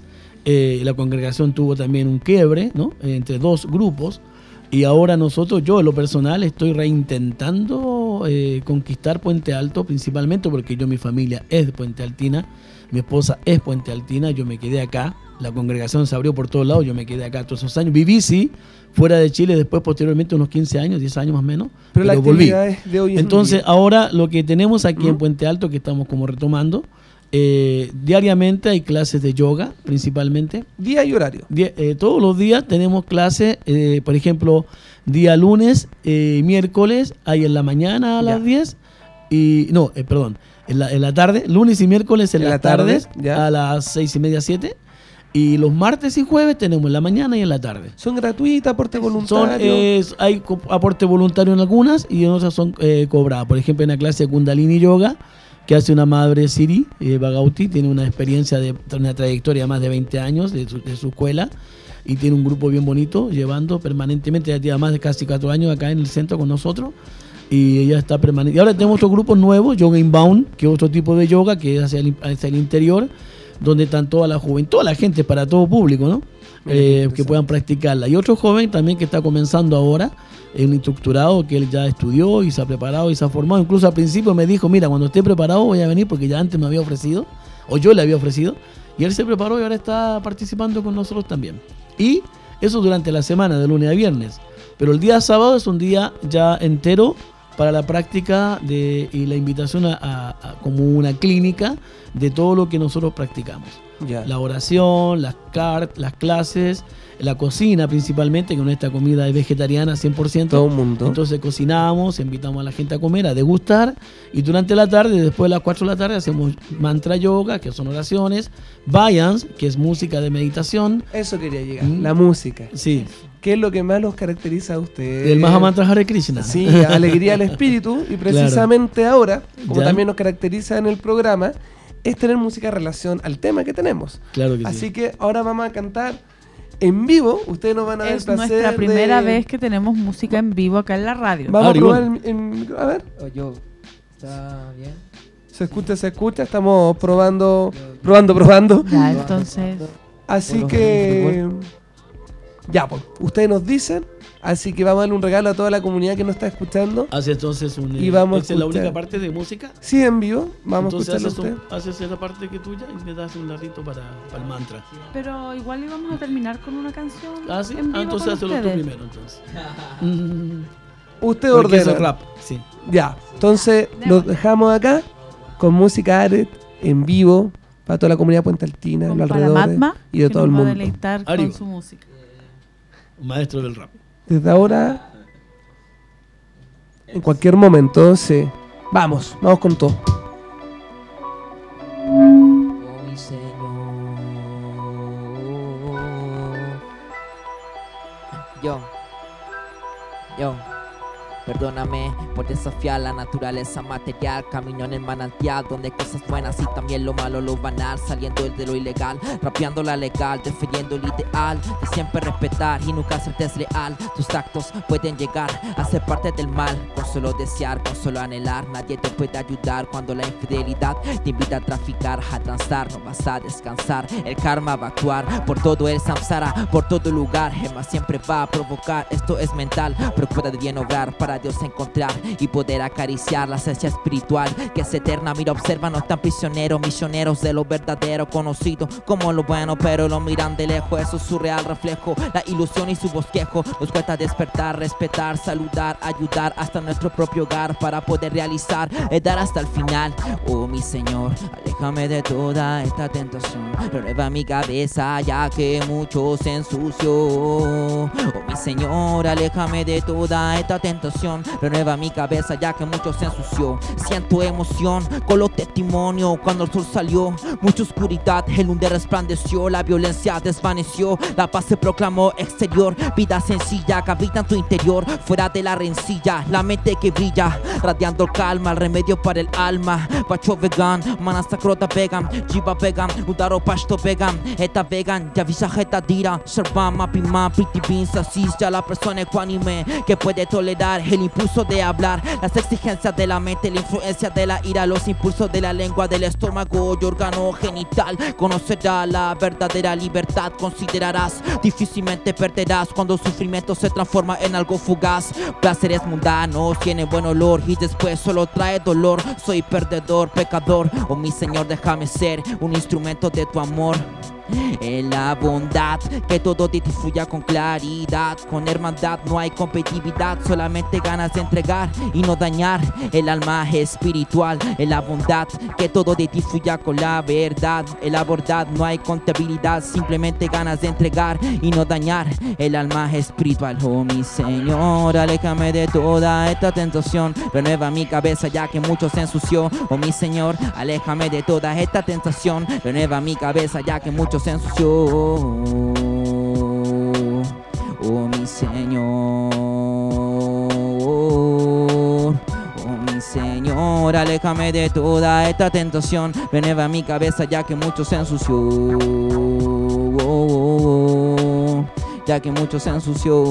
La congregación tuvo también un quiebre, ¿no? Entre 2 grupos. Y ahora nosotros, yo en lo personal, estoy reintentando conquistar Puente Alto, principalmente porque mi familia es de Puente Altina, mi esposa es Puente Altina, yo me quedé acá, la congregación se abrió por todos lados, yo me quedé acá todos esos años, viví sí, fuera de Chile, después posteriormente unos 15 años, 10 años más o menos, Pero la volví. actividad es de hoy en Entonces día. ahora lo que tenemos aquí en Puente Alto, que estamos como retomando, diariamente hay clases de yoga, principalmente. Día y horario. Todos los días tenemos clases, por ejemplo, día lunes, miércoles, hay en la mañana a Ya. las 10, en la tarde, lunes y miércoles en En las la tarde, tardes ya. a las 6:30, 7, y los martes y jueves tenemos en la mañana y en la tarde. Son gratuitas, aporte Son, voluntario. hay aporte voluntario en algunas y en otras son cobradas. Por ejemplo, en la clase de Kundalini Yoga que hace una madre Siri Bagauti, tiene una experiencia de una trayectoria de más de 20 años de su escuela y tiene un grupo bien bonito llevando permanentemente, ya tiene más de casi 4 años acá en el centro con nosotros y ella está permanente. Y ahora tenemos otro grupo nuevo, Yoga Inbound, que es otro tipo de yoga que es hacia el interior, donde están toda la juventud, toda la gente, para todo público, ¿no? Que puedan practicarla. Y otro joven también que está comenzando ahora, un instructorado que él ya estudió y se ha preparado y se ha formado. Incluso al principio me dijo, mira, cuando esté preparado voy a venir, porque ya antes me había ofrecido, o yo le había ofrecido, y él se preparó y ahora está participando con nosotros también. Y eso durante la semana, de lunes a viernes. Pero el día sábado es un día ya entero para la práctica y la invitación a como una clínica de todo lo que nosotros practicamos. Ya. La oración, las clases, la cocina principalmente, que nuestra comida es vegetariana 100%. Todo el mundo. Entonces cocinamos, invitamos a la gente a comer, a degustar, y durante la tarde, después de las 4 de la tarde, hacemos mantra yoga, que son oraciones, Vayans, que es música de meditación. Eso quería llegar, la música. Sí, ¿Qué es lo que más los caracteriza a ustedes? el Mahamantra Hare Krishna. Sí, alegría al espíritu. Y precisamente ahora, como Ya. también nos caracteriza en el programa, es tener música en relación al tema que tenemos. Claro que Así sí. que ahora vamos a cantar en vivo. Ustedes nos van a dar el Es placer nuestra primera de... vez que tenemos música en vivo acá en la radio. Vamos a probar igual. el micro. A ver, Yo, ¿está bien? se escucha. Estamos probando. Ya, entonces, Así Por que... Ya, pues, ustedes nos dicen. Así que vamos a darle un regalo a toda la comunidad que nos está escuchando. Hace entonces Y vamos a ¿esa es la escuchar. única parte de música? Sí, en vivo. Vamos Entonces a escucharlo usted. haces esa parte que tuya y le das un ratito para el mantra. pero igual íbamos a terminar con una canción. Ah, sí. en vivo Entonces con hazlo tú ustedes. primero, entonces. Usted Porque es ordena. el rap, sí. Ya, entonces los dejamos acá con música Aret en vivo para toda la comunidad de Puente Altina, Con los alrededores Paramatma, y de que todo el nos va a mundo. deleitar Arriba. con su música. Un maestro del rap. Desde ahora, en cualquier momento, sí. Vamos con todo. Oh, mi Señor. Yo, perdóname por desafiar la naturaleza material. Camino en el manantial donde hay cosas buenas y también lo malo, lo banal. Saliendo de lo ilegal, rapeando la legal, defendiendo el ideal de siempre respetar y nunca ser desleal. Tus actos pueden llegar a ser parte del mal. Con solo desear, con solo anhelar, nadie te puede ayudar cuando la infidelidad te invita a traficar, a transar. No vas a descansar, el karma va a actuar por todo el samsara, por todo lugar. El mal siempre va a provocar, esto es mental. Procura de bien obrar para Dios encontrar y poder acariciar la esencia espiritual que es eterna. Mira, observa, no están prisioneros, misioneros de lo verdadero, conocido como lo bueno, pero lo miran de lejos. Eso es su real reflejo, la ilusión y su bosquejo. Nos cuesta despertar, respetar, saludar, ayudar hasta nuestro propio hogar para poder realizar, dar hasta el final. Oh, mi Señor, aléjame de toda esta tentación, renueva mi cabeza ya que mucho se ensució. Oh, mi Señor, aléjame de toda esta tentación, renueva mi cabeza ya que mucho se ensució. Siento emoción con los testimonios cuando el sol salió, mucha oscuridad, el lunes resplandeció, la violencia desvaneció, la paz se proclamó exterior, vida sencilla que habita en tu interior, fuera de la rencilla, la mente que brilla, radiando calma, el remedio para el alma. Pacho vegan, manasta krota vegan, jiva vegan, udaro pasto vegan, eta vegan, ya visajeta dira, sharvama pima, pretty beans, asís ya la persona ecuánime que puede tolerar el impulso de hablar, las exigencias de la mente, la influencia de la ira, los impulsos de la lengua, del estómago y órgano genital. Conocerás la verdadera libertad, considerarás, difícilmente perderás cuando el sufrimiento se transforma en algo fugaz. Placeres mundanos tienen buen olor y después solo trae dolor. Soy perdedor, pecador, oh mi Señor, déjame ser un instrumento de tu amor. En la bondad, que todo de ti fluya con claridad. Con hermandad no hay competitividad, solamente ganas de entregar y no dañar el alma espiritual. En la bondad, que todo de ti fluya con la verdad. En la bondad no hay contabilidad, simplemente ganas de entregar y no dañar el alma espiritual. Oh mi Señor, aléjame de toda esta tentación, renueva mi cabeza ya que mucho se ensució. Oh mi Señor, aléjame de toda esta tentación, renueva mi cabeza ya que mucho se ensució. Oh mi Señor, oh mi Señor, aléjame de toda esta tentación, renueva mi cabeza ya que mucho se ensució. Ya que mucho se ensució.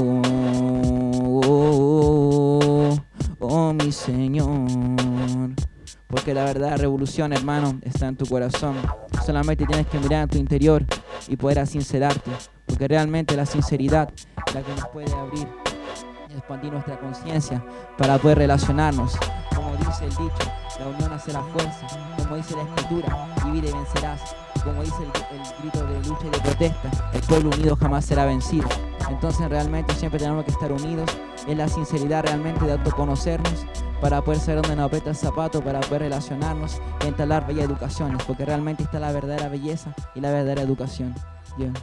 Oh mi Señor. Porque la verdadera revolución, hermano, está en tu corazón. Solamente tienes que mirar en tu interior y poder sincerarte. Porque realmente la sinceridad es la que nos puede abrir y expandir nuestra conciencia para poder relacionarnos. Como dice el dicho, la unión hace la fuerza. Como dice la escritura, divide y vencerás. Como dice el grito de lucha y de protesta, el pueblo unido jamás será vencido. Entonces realmente siempre tenemos que estar unidos. Es la sinceridad realmente de autoconocernos para poder saber dónde nos aprieta el zapato, para poder relacionarnos y entablar bellas educaciones, porque realmente está la verdadera belleza y la verdadera educación. Yeah.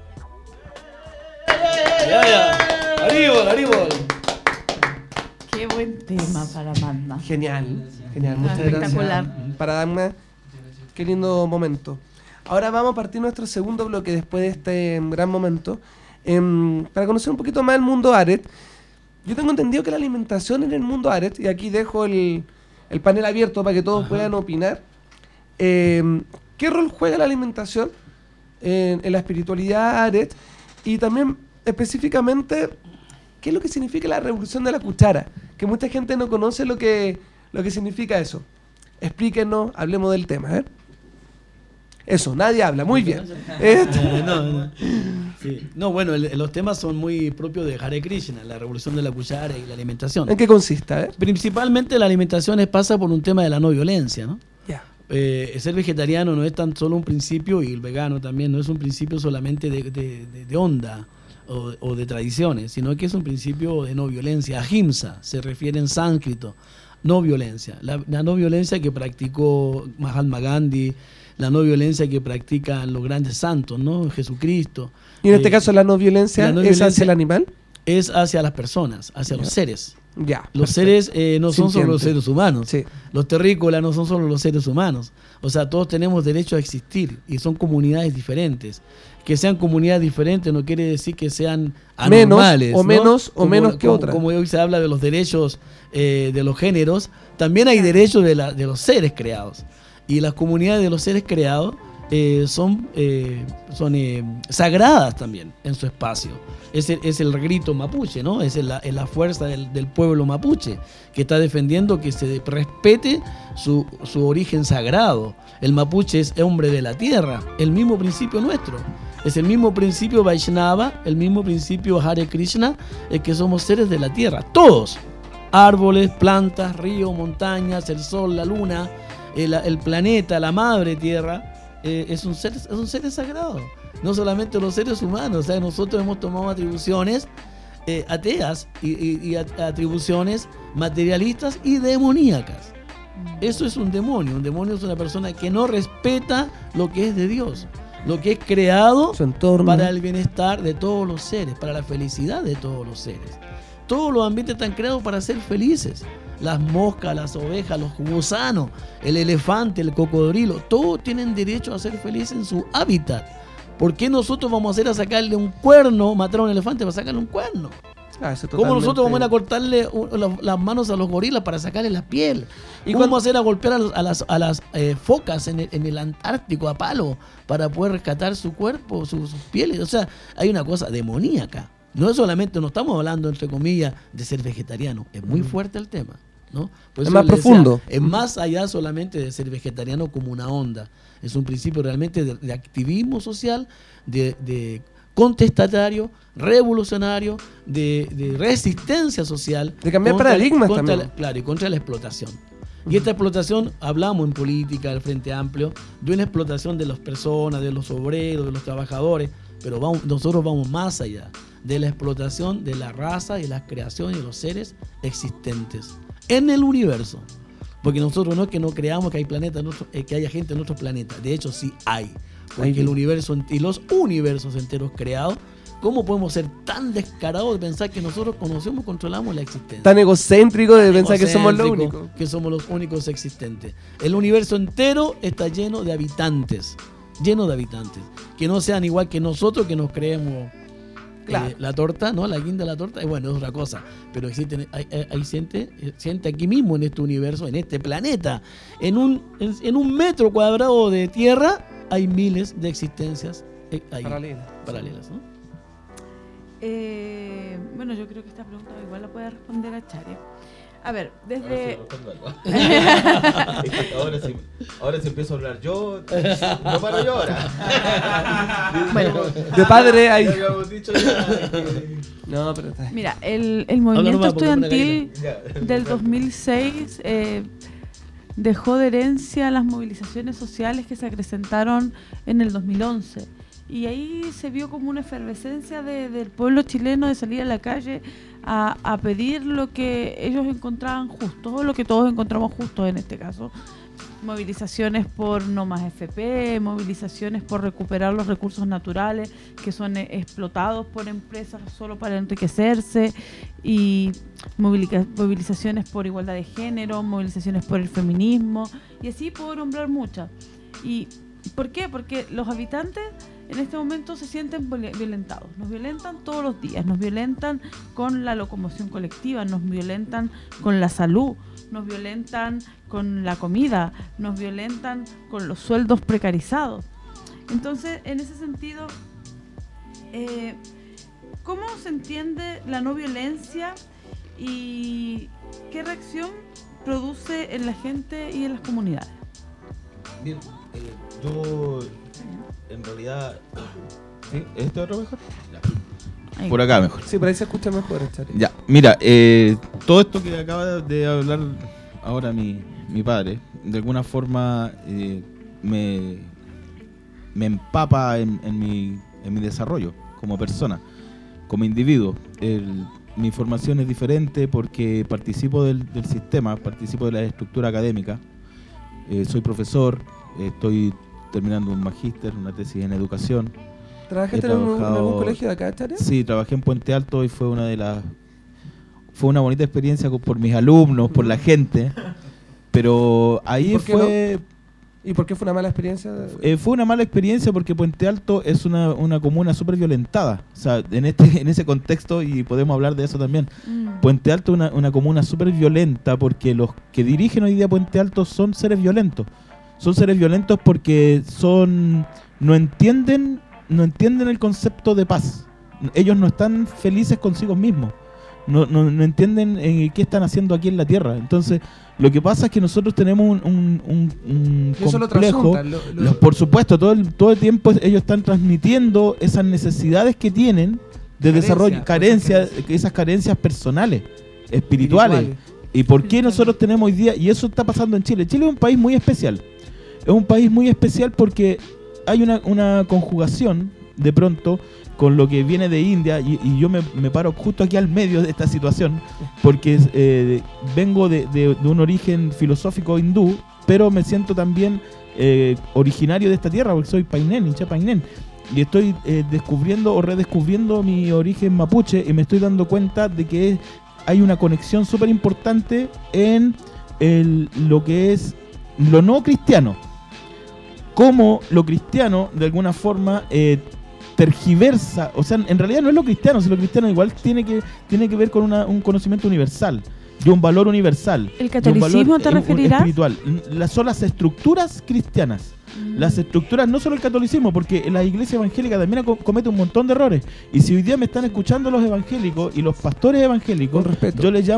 ¡Aribol! Qué buen tema para Magma. Genial, genial. Muchas Espectacular. gracias para Dagmar. Qué lindo momento. Ahora vamos a partir nuestro segundo bloque después de este gran momento. Para conocer un poquito más el mundo Aret. Yo tengo entendido que la alimentación en el mundo Aret, y aquí dejo el panel abierto para que todos puedan opinar. ¿Qué rol juega la alimentación en la espiritualidad Aret? Y también específicamente, ¿qué es lo que significa la revolución de la cuchara? Que mucha gente no conoce lo que significa eso. Explíquenos, hablemos del tema. Eso, nadie habla, muy bien. Sí. No, bueno, los temas son muy propios de Hare Krishna, la revolución de la cuchara y la alimentación. ¿En qué consiste? Principalmente la alimentación pasa por un tema de la no violencia, ¿no? Ya. Ser vegetariano no es tan solo un principio, y el vegano también no es un principio solamente de onda o de tradiciones, sino que es un principio de no violencia. Ahimsa se refiere en sánscrito, no violencia. La no violencia que practicó Mahatma Gandhi, la no violencia que practican los grandes santos, ¿no? Jesucristo. Y en este caso la no violencia es hacia el animal. Es hacia las personas, hacia los seres. Ya. Los seres no son solo los seres humanos. Sí. Los terrícolas no son solo los seres humanos. O sea, todos tenemos derecho a existir y son comunidades diferentes. Que sean comunidades diferentes no quiere decir que sean anormales, menos que otras. Como hoy se habla de los derechos de los géneros, también hay derechos de los seres creados. Y las comunidades de los seres creados son sagradas también en su espacio. Es el grito mapuche, ¿no? Es la fuerza del pueblo mapuche, que está defendiendo que se respete su origen sagrado. El mapuche es hombre de la tierra, el mismo principio nuestro. Es el mismo principio Vaishnava, el mismo principio Hare Krishna, que somos seres de la tierra. Todos. Árboles, plantas, ríos, montañas, el sol, la luna, el planeta, la madre tierra. Es un ser sagrado. No solamente los seres humanos. O sea, nosotros hemos tomado atribuciones ateas y atribuciones materialistas y demoníacas. Eso es un demonio. Un demonio es una persona que no respeta lo que es de Dios, lo que es creado su entorno, para el bienestar de todos los seres, para la felicidad de todos los seres. Todos los ambientes están creados para ser felices. Las moscas, las ovejas, los gusanos, el elefante, el cocodrilo, todos tienen derecho a ser felices en su hábitat. ¿Por qué nosotros vamos a ir a sacarle un cuerno, matar a un elefante para sacarle un cuerno? ¿Cómo nosotros vamos a ir a cortarle las manos a los gorilas para sacarle la piel? ¿Y cómo vamos a ir a golpear a las focas en el Antártico a palo para poder rescatar su cuerpo, sus pieles? O sea, hay una cosa demoníaca. No es solamente, no estamos hablando, entre comillas, de ser vegetariano. Es muy fuerte el tema, ¿no? Por Es eso más le decía, profundo. es más allá solamente de ser vegetariano como una onda. Es un principio realmente de activismo social, de contestatario, revolucionario, de resistencia social. De cambiar contra- paradigmas contra también. claro, y contra la explotación. Y esta explotación, hablamos en política, del Frente Amplio, de una explotación de las personas, de los obreros, de los trabajadores, pero nosotros vamos más allá de la explotación de la raza y la creación de los seres existentes en el universo. Porque nosotros no es que no creamos que hay planetas, que haya gente en otros planetas. De hecho, sí hay. Porque Hay. el universo y los universos enteros creados, ¿cómo podemos ser tan descarados de pensar que nosotros conocemos, controlamos la existencia? Tan egocéntrico de pensar que somos lo Egocéntrico, único. que somos los únicos existentes. El universo entero está lleno de habitantes. Que no sean igual que nosotros, que nos creemos Claro. la torta, ¿no? La guinda de la torta, bueno, es otra cosa. Pero existen, hay siente aquí mismo en este universo, en este planeta, en un metro cuadrado de tierra, hay miles de existencias ahí, paralelas, ¿no? Bueno, yo creo que esta pregunta igual la puede responder a Chari. A ver, desde... Ahora sí empiezo a hablar yo, no paro yo ahora. Bueno, De padre hay. Ya habíamos dicho ya. No, pero está. mira, el movimiento nomás, porque una estudiantil Ya. del 2006 dejó de herencia las movilizaciones sociales que se acrecentaron en el 2011. Y ahí se vio como una efervescencia del pueblo chileno de salir a la calle a pedir lo que ellos encontraban justo, o lo que todos encontramos justo en este caso. Movilizaciones por no más FP, movilizaciones por recuperar los recursos naturales que son explotados por empresas solo para enriquecerse, y movilizaciones por igualdad de género, movilizaciones por el feminismo, y así puedo nombrar muchas. ¿Y por qué? Porque los habitantes en este momento se sienten violentados. Nos violentan todos los días, nos violentan con la locomoción colectiva, nos violentan con la salud, nos violentan con la comida, nos violentan con los sueldos precarizados. Entonces, en ese sentido, ¿cómo se entiende la no violencia y qué reacción produce en la gente y en las comunidades? Bien, yo en realidad... ¿Sí? ¿Este otro mejor? Ya. Ahí. Por acá mejor. Sí, por ahí se escucha mejor, Chari. Ya, mira, todo esto que acaba de hablar ahora mi padre, de alguna forma me empapa en mi desarrollo como persona, como individuo. Mi formación es diferente porque participo del sistema, participo de la estructura académica. Soy profesor, estoy terminando un magíster, una tesis en educación. ¿Trabajaste He en algún trabajado- colegio de acá, Chari? Sí, trabajé en Puente Alto y fue una bonita experiencia por mis alumnos, por la gente. Pero ahí ¿Por qué ¿Y por qué fue una mala experiencia? fue una mala experiencia porque Puente Alto es una comuna súper violentada. O sea, en ese contexto, y podemos hablar de eso también. Puente Alto es una comuna súper violenta porque los que dirigen hoy día Puente Alto son seres violentos. Son seres violentos porque no entienden el concepto de paz. Ellos no están felices consigo mismos. No entienden qué están haciendo aquí en la tierra. Entonces, lo que pasa es que nosotros tenemos un Y eso lo complejo. trasuntan, Por supuesto, todo el tiempo ellos están transmitiendo esas necesidades que tienen de desarrollo, esas carencias personales, espirituales. ¿Y por qué nosotros tenemos hoy día? Y eso está pasando en Chile. Chile es un país muy especial. Es un país muy especial porque hay una conjugación, de pronto, con lo que viene de India, y yo me paro justo aquí al medio de esta situación, porque vengo de un origen filosófico hindú, pero me siento también originario de esta tierra, porque soy painén, hincha painén. Y estoy descubriendo o redescubriendo mi origen mapuche, y me estoy dando cuenta de que hay una conexión súper importante en lo que es lo no cristiano. Cómo lo cristiano, de alguna forma, tergiversa, o sea, en realidad no es lo cristiano, si lo cristiano igual tiene que ver con un conocimiento universal. de un valor universal. ¿El de un valor, catolicismo te referirás? espiritual. Son las estructuras cristianas. Las estructuras, no solo el catolicismo, porque la iglesia evangélica también comete un montón de errores. Y si hoy día me están escuchando los evangélicos y los pastores evangélicos, Con respeto. yo les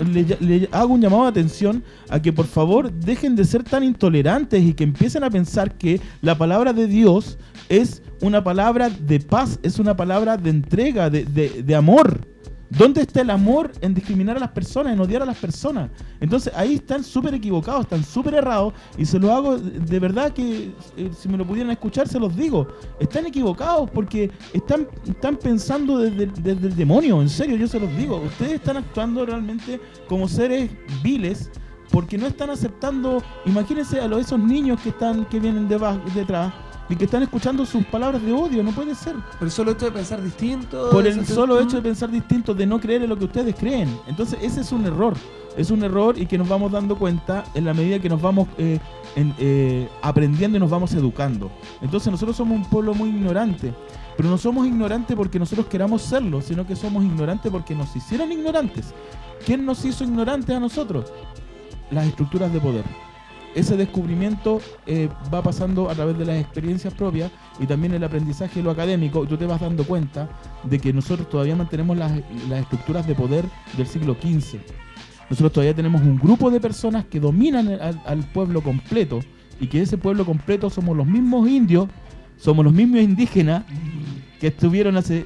hago un llamado de atención a que por favor dejen de ser tan intolerantes y que empiecen a pensar que la palabra de Dios es una palabra de paz, es una palabra de entrega, de amor. ¿Dónde está el amor en discriminar a las personas, en odiar a las personas? Entonces ahí están súper equivocados, están súper errados, y se lo hago de verdad que si me lo pudieran escuchar se los digo. Están equivocados porque están pensando desde el demonio, en serio, yo se los digo. Ustedes están actuando realmente como seres viles porque no están aceptando. Imagínense a esos niños que vienen detrás y que están escuchando sus palabras de odio. No puede ser. Por el solo hecho de pensar distinto. Por el solo hecho de pensar distinto, de no creer en lo que ustedes creen. Entonces ese es un error. Es un error y que nos vamos dando cuenta en la medida que nos vamos aprendiendo y nos vamos educando. Entonces nosotros somos un pueblo muy ignorante. Pero no somos ignorantes porque nosotros queramos serlo, sino que somos ignorantes porque nos hicieron ignorantes. ¿Quién nos hizo ignorantes a nosotros? Las estructuras de poder. Ese descubrimiento va pasando a través de las experiencias propias y también el aprendizaje de lo académico, y tú te vas dando cuenta de que nosotros todavía mantenemos las estructuras de poder del siglo XV. Nosotros todavía tenemos un grupo de personas que dominan al pueblo completo, y que ese pueblo completo somos los mismos indios, somos los mismos indígenas que estuvieron hace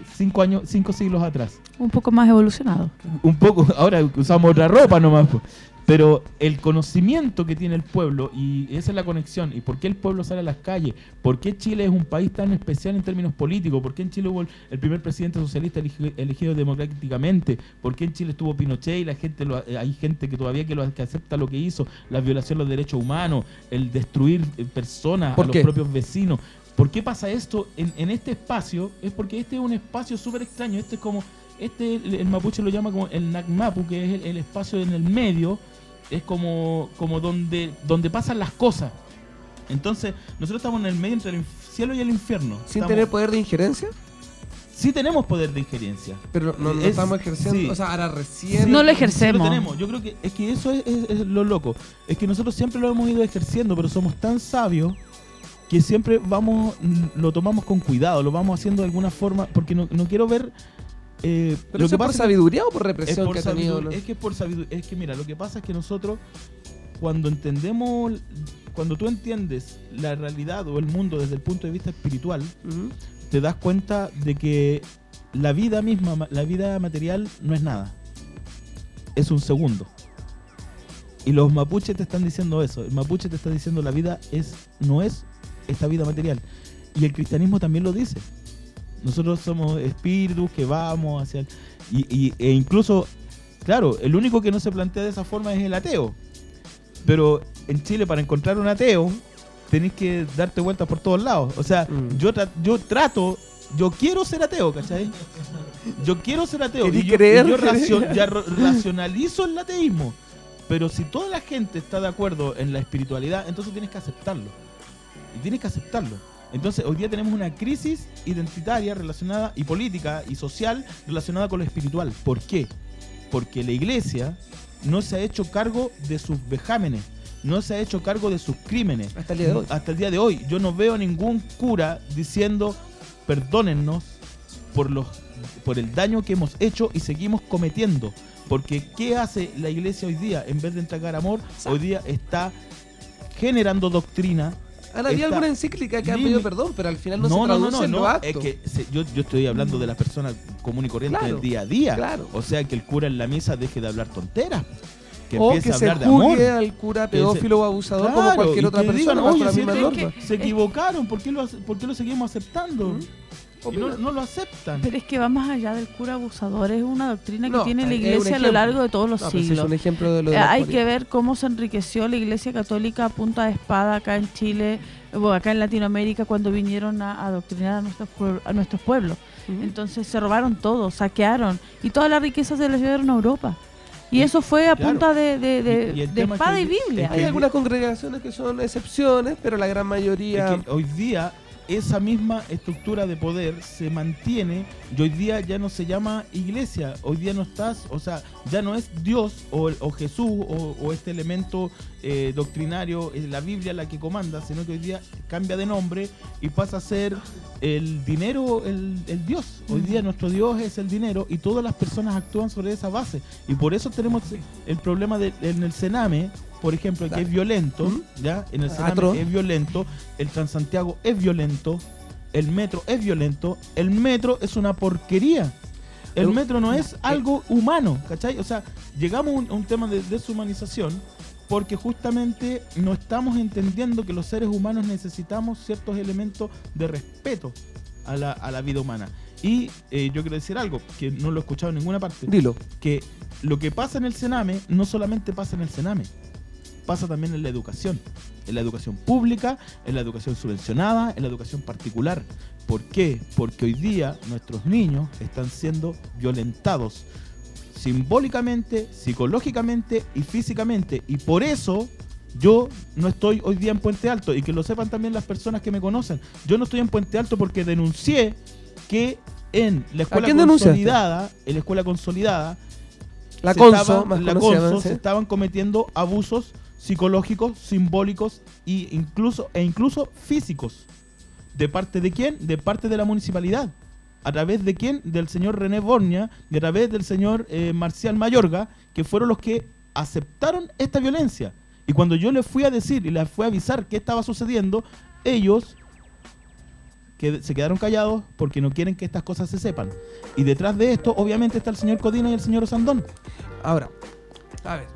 5 siglos atrás. Un poco más evolucionado. Un poco, ahora usamos otra ropa nomás, pues. Pero el conocimiento que tiene el pueblo, y esa es la conexión, y por qué el pueblo sale a las calles, por qué Chile es un país tan especial en términos políticos, por qué en Chile hubo el primer presidente socialista elegido democráticamente, por qué en Chile estuvo Pinochet y la gente hay gente que todavía que acepta lo que hizo, la violación de los derechos humanos, el destruir personas a los propios vecinos. ¿Por qué pasa esto en este espacio? Es porque este es un espacio súper extraño. Este es como, el mapuche lo llama como el Nacmapu, que es el espacio en el medio. Es como donde pasan las cosas. Entonces, nosotros estamos en el medio entre el cielo y el infierno. ¿Sin tener poder de injerencia? Sí tenemos poder de injerencia. Pero no estamos ejerciendo, sí. O sea, ahora recién... Sí, no lo ejercemos. Sí lo tenemos. Yo creo que eso es lo loco. Es que nosotros siempre lo hemos ido ejerciendo, pero somos tan sabios que siempre lo tomamos con cuidado, lo vamos haciendo de alguna forma, porque no quiero ver... ¿Pero lo eso que pasa por sabiduría o por represión por que ha tenido? ¿No? Es que por sabiduría. Es que mira, lo que pasa es que nosotros, cuando tú entiendes la realidad o el mundo desde el punto de vista espiritual, te das cuenta de que la vida misma, la vida material no es nada. Es un segundo. Y los mapuches te están diciendo eso. El mapuche te está diciendo la vida no es esta vida material. Y el cristianismo también lo dice. Nosotros somos espíritus que vamos hacia... E incluso, claro, el único que no se plantea de esa forma es el ateo. Pero en Chile, para encontrar un ateo, tenés que darte vueltas por todos lados. O sea, yo quiero ser ateo, ¿cachai? Yo quiero ser ateo. Y yo racionalizo el ateísmo. Pero si toda la gente está de acuerdo en la espiritualidad, entonces tienes que aceptarlo. Y tienes que aceptarlo. Entonces, hoy día tenemos una crisis identitaria relacionada, y política y social relacionada con lo espiritual. ¿Por qué? Porque la iglesia no se ha hecho cargo de sus vejámenes, no se ha hecho cargo de sus crímenes. Hasta el día de hoy. Hasta el día de hoy. Yo no veo ningún cura diciendo, perdónennos por el daño que hemos hecho y seguimos cometiendo. Porque ¿qué hace la iglesia hoy día? En vez de entregar amor, hoy día está generando doctrina. Había alguna encíclica que ha pedido perdón, pero al final no se traduce en los actos. Es que yo estoy hablando de las personas común y corriente del día a día. Claro. O sea, que el cura en la misa deje de hablar tonteras. Que o empiece que a hablar se de amor. juzgue al cura pedófilo o abusador como cualquier otra persona. Digan, la misma norma. Se equivocaron, ¿por qué lo seguimos aceptando? Y no lo aceptan. Pero es que va más allá del cura abusador, es una doctrina que tiene la iglesia a lo largo de todos los siglos. Es un ejemplo de lo de hay que ver cómo se enriqueció la iglesia católica a punta de espada acá en Chile, acá en Latinoamérica, cuando vinieron a adoctrinar a nuestros pueblos. Entonces se robaron todo, saquearon, y toda la riqueza se la llevaron a Europa. Y eso fue a punta de espada y Biblia. Hay algunas congregaciones que son excepciones, pero la gran mayoría... Es que hoy día esa misma estructura de poder se mantiene y hoy día ya no se llama iglesia, hoy día no estás, o sea, ya no es Dios o Jesús o este elemento doctrinario, es la Biblia la que comanda, sino que hoy día cambia de nombre y pasa a ser el dinero el Dios. Hoy día nuestro Dios es el dinero y todas las personas actúan sobre esa base y por eso tenemos el problema en el Sename, por ejemplo, que es violento, ¿ya? En el Sename es violento, el Transantiago es violento, el metro es violento, el metro es una porquería. El metro no es algo humano, ¿cachai? O sea, llegamos a un tema de deshumanización porque justamente no estamos entendiendo que los seres humanos necesitamos ciertos elementos de respeto a la vida humana. Y yo quiero decir algo, que no lo he escuchado en ninguna parte. Dilo. Que lo que pasa en el Sename no solamente pasa en el Sename, pasa también en la educación pública, en la educación subvencionada, en la educación particular. ¿Por qué? Porque hoy día nuestros niños están siendo violentados simbólicamente, psicológicamente y físicamente. Y por eso yo no estoy hoy día en Puente Alto, y que lo sepan también las personas que me conocen. Yo no estoy en Puente Alto porque denuncié que en la escuela consolidada, la Conso, se estaban cometiendo abusos psicológicos, simbólicos e incluso físicos. ¿De parte de quién? De parte de la municipalidad. ¿A través de quién? Del señor René Bornia y a través del señor Marcial Mayorga, que fueron los que aceptaron esta violencia. Y cuando yo les fui a decir y les fui a avisar qué estaba sucediendo, ellos se quedaron callados porque no quieren que estas cosas se sepan. Y detrás de esto, obviamente, está el señor Codina y el señor Osandón. Ahora, a ver,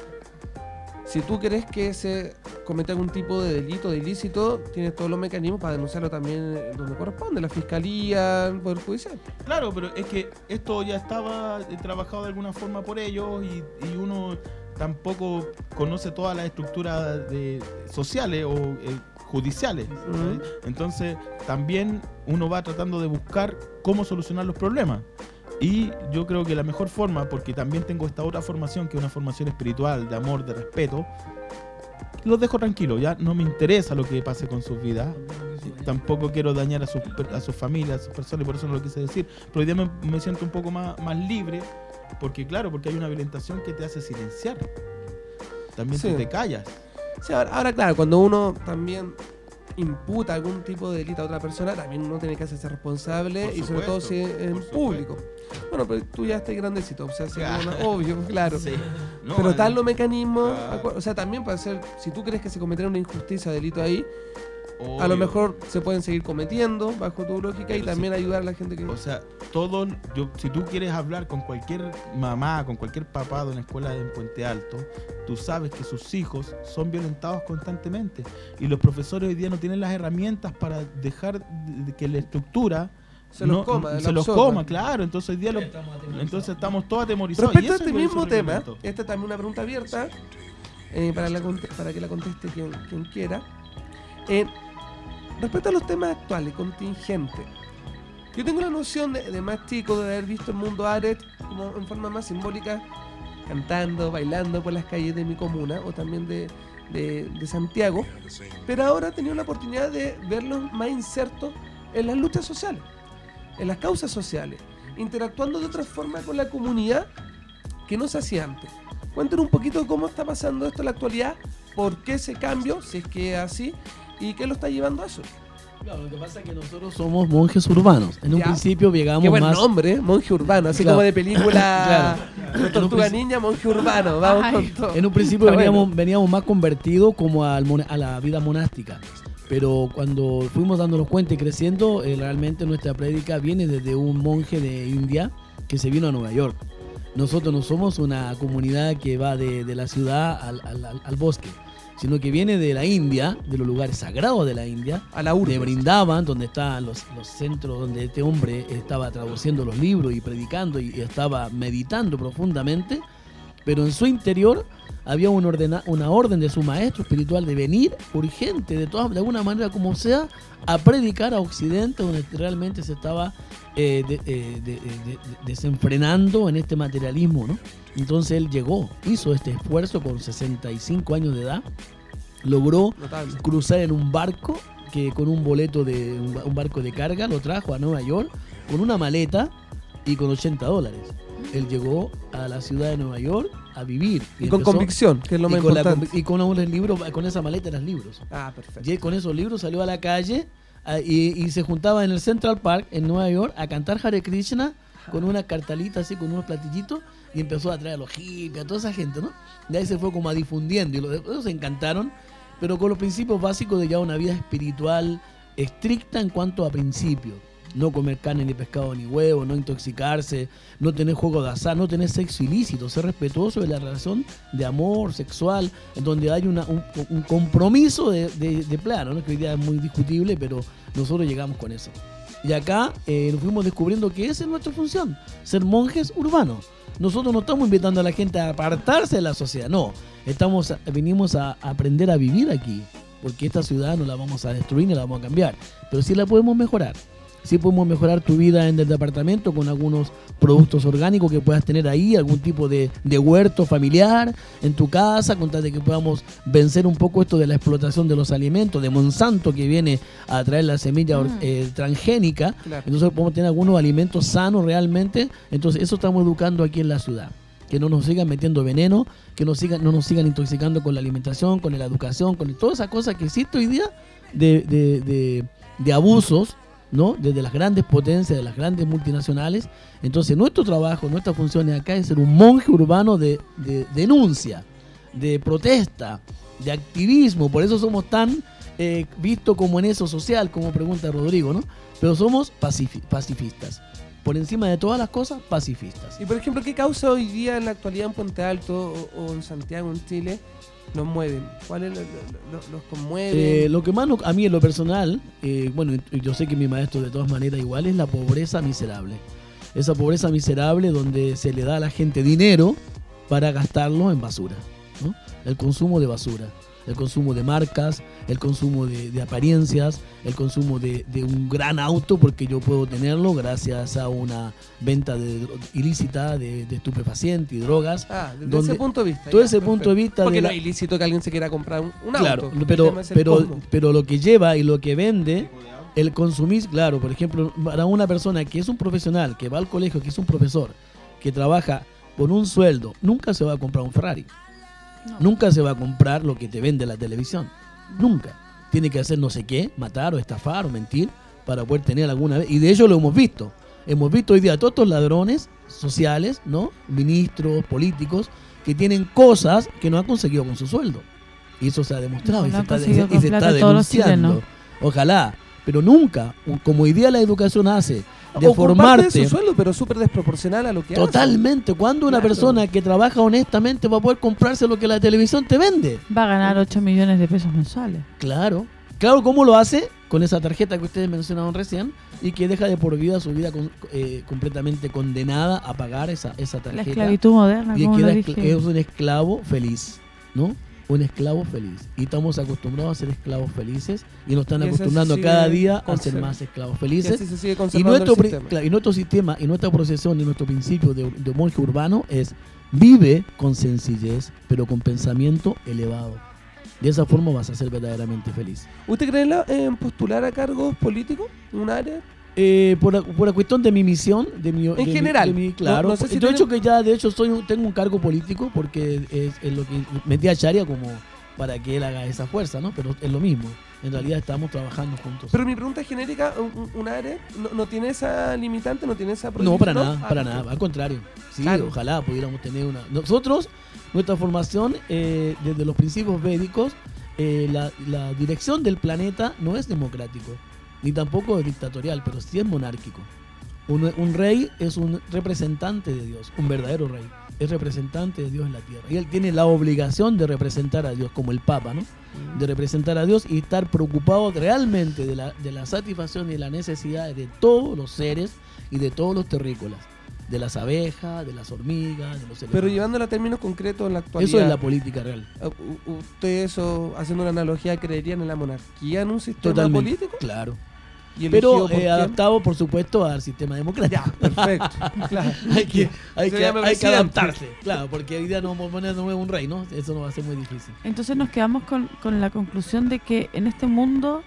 si tú crees que se comete algún tipo de delito, de ilícito, tienes todos los mecanismos para denunciarlo también donde corresponde, la Fiscalía, el Poder Judicial. Claro, pero es que esto ya estaba trabajado de alguna forma por ellos y uno tampoco conoce todas las estructuras sociales o judiciales. Entonces también uno va tratando de buscar cómo solucionar los problemas. Y yo creo que la mejor forma, porque también tengo esta otra formación, que es una formación espiritual, de amor, de respeto, los dejo tranquilos, ya no me interesa lo que pase con sus vidas, tampoco quiero dañar a sus familias, a sus personas, y por eso no lo quise decir, pero hoy día me siento un poco más libre, porque hay una violentación que te hace silenciar, también sí. te callas. Sí, ahora claro, cuando uno también imputa algún tipo de delito a otra persona, también uno tiene que hacerse responsable, Por y sobre todo si es en público. Bueno, pero tú ya estás grandecito, o sea, obvio, claro. Sí. No, pero están los mecanismos, o sea, también para hacer, si tú crees que se cometiera una injusticia, delito ahí, obvio, a lo mejor se pueden seguir cometiendo bajo tu lógica, pero y también ayudar a la gente que... O sea, si tú quieres hablar con cualquier mamá, con cualquier papá de una escuela en Puente Alto, tú sabes que sus hijos son violentados constantemente. Y los profesores hoy día no tienen las herramientas para dejar que la estructura se los coma, claro. Entonces hoy día estamos todos atemorizados. Respecto a este mismo tema, esta es también una pregunta abierta para que la conteste quien quiera. Respecto a los temas actuales, contingentes, yo tengo la noción de más chico de haber visto el mundo Aret como en forma más simbólica, cantando, bailando por las calles de mi comuna o también de Santiago, pero ahora he tenido la oportunidad de verlos más insertos en las luchas sociales, en las causas sociales, interactuando de otra forma con la comunidad que no se hacía antes. Cuéntenos un poquito cómo está pasando esto en la actualidad, por qué ese cambio, si es que es así, y qué lo está llevando a eso. Claro, lo que pasa es que nosotros somos monjes urbanos. En un principio llegamos Qué buen más... nombre, monje urbano, así como de película de Tortuga Ninja, monje urbano, vamos con todo. En un principio veníamos más convertidos como a la vida monástica. Pero cuando fuimos dándonos cuenta y creciendo, realmente nuestra prédica viene desde un monje de India que se vino a Nueva York. Nosotros no somos una comunidad que va de la ciudad al bosque, sino que viene de la India, de los lugares sagrados de la India, a la urbe, de Brindavan, donde están los centros donde este hombre estaba traduciendo los libros y predicando y estaba meditando profundamente, pero en su interior había una orden de su maestro espiritual de venir urgente, de alguna manera como sea, a predicar a Occidente, donde realmente se estaba desenfrenando en este materialismo, ¿no? Entonces él hizo este esfuerzo con 65 años de edad, logró cruzar en un barco que con un boleto de un barco de carga lo trajo a Nueva York con una maleta y con $80. Él llegó a la ciudad de Nueva York a vivir. Y con convicción, que es lo más importante. Y con unos libros, con esa maleta eran libros. Ah, perfecto. Y con esos libros salió a la calle y se juntaba en el Central Park en Nueva York a cantar Hare Krishna con una cartalita así, con unos platillitos, y empezó a traer a los hippies, a toda esa gente, ¿no? De ahí se fue como a difundiendo y los se encantaron, pero con los principios básicos de ya una vida espiritual estricta en cuanto a principios. No comer carne ni pescado ni huevo, no intoxicarse, no tener juego de azar, no tener sexo ilícito, ser respetuoso de la relación de amor sexual, en donde hay un compromiso de plano, ¿no? Que hoy día es muy discutible, pero nosotros llegamos con eso. Y acá nos fuimos descubriendo que esa es nuestra función, ser monjes urbanos. Nosotros no estamos invitando a la gente a apartarse de la sociedad, no. Venimos a aprender a vivir aquí, porque esta ciudad no la vamos a destruir ni la vamos a cambiar, pero sí la podemos mejorar. Sí podemos mejorar tu vida en el departamento con algunos productos orgánicos que puedas tener ahí, algún tipo de huerto familiar en tu casa, con tal de que podamos vencer un poco esto de la explotación de los alimentos, de Monsanto que viene a traer la semilla transgénica. Claro. Entonces podemos tener algunos alimentos sanos realmente. Entonces eso estamos educando aquí en la ciudad. Que no nos sigan metiendo veneno, que no nos sigan intoxicando con la alimentación, con la educación, con todas esas cosas que existen hoy día de abusos, ¿no? Desde las grandes potencias, de las grandes multinacionales. Entonces nuestro trabajo, nuestra función acá es ser un monje urbano de denuncia, de protesta, de activismo. Por eso somos tan vistos como en eso social, como pregunta Rodrigo, ¿no? Pero somos pacifistas. Por encima de todas las cosas, pacifistas. Y por ejemplo, ¿qué causa hoy día en la actualidad en Puente Alto o en Santiago, en Chile, nos mueven? ¿Cuáles los conmueven? Lo que más a mí en lo personal, bueno, yo sé que mi maestro de todas maneras igual, es la pobreza miserable. Esa pobreza miserable donde se le da a la gente dinero para gastarlo en basura, ¿no? El consumo de basura, el consumo de marcas, el consumo de apariencias, el consumo de un gran auto porque yo puedo tenerlo gracias a una venta ilícita de estupefacientes y drogas. Desde ese punto de vista. Todo ese punto de vista. Porque no es ilícito que alguien se quiera comprar un claro, auto. Pero lo que lleva y lo que vende, el consumir, claro, por ejemplo, para una persona que es un profesional, que va al colegio, que es un profesor, que trabaja por un sueldo, nunca se va a comprar un Ferrari. No. Nunca se va a comprar lo que te vende la televisión. Nunca. Tiene que hacer no sé qué, matar o estafar o mentir para poder tener alguna vez. Y de ello lo hemos visto. Hemos visto hoy día a todos estos ladrones sociales, ¿no? Ministros, políticos, que tienen cosas que no han conseguido con su sueldo. Y eso se ha demostrado y se está denunciando. Ojalá. Pero nunca, como hoy día la educación hace, de formarte. De su sueldo, pero súper desproporcional a lo que totalmente. hace. ¿Cuándo una persona que trabaja honestamente va a poder comprarse lo que la televisión te vende? Va a ganar 8 millones de pesos mensuales. Claro. Claro, ¿cómo lo hace? Con esa tarjeta que ustedes mencionaron recién y que deja de por vida su vida completamente condenada a pagar esa tarjeta. La esclavitud moderna. Y que es un esclavo feliz, ¿no? Un esclavo feliz. Y estamos acostumbrados a ser esclavos felices y nos están acostumbrando cada día a ser más esclavos felices. Y así se sigue conservando el sistema. Y nuestro sistema y nuestra procesión y nuestro principio de monje urbano es vive con sencillez, pero con pensamiento elevado. De esa forma vas a ser verdaderamente feliz. ¿Usted cree en postular a cargos políticos en un área? Por la cuestión de mi misión, en general. Claro. No sé si tengo un cargo político porque es lo que metí a Charia como para que él haga esa fuerza, ¿no? Pero es lo mismo. En realidad estamos trabajando juntos. Pero mi pregunta es genérica, ¿un área no tiene esa limitante, no tiene esa prohibición? No, para nada, al contrario. Sí, claro. Ojalá pudiéramos tener una. Nosotros, nuestra formación, desde los principios védicos, la dirección del planeta no es democrático. Ni tampoco es dictatorial, pero sí es monárquico. Un rey es un representante de Dios, un verdadero rey. Es representante de Dios en la tierra. Y él tiene la obligación de representar a Dios, como el Papa, ¿no? De representar a Dios y estar preocupado realmente de la satisfacción y la necesidad de todos los seres y de todos los terrícolas. De las abejas, de las hormigas, de los elefantes. Pero llevándolo a términos concretos en la actualidad. Eso es la política real. ¿Usted haciendo una analogía, creerían en la monarquía en un sistema político? Claro. Pero adaptado, por supuesto, al sistema democrático. Ya, perfecto. Claro. hay que adaptarse. Claro, porque hoy día no es un rey, ¿no? Eso no va a ser muy difícil. Entonces nos quedamos con la conclusión de que en este mundo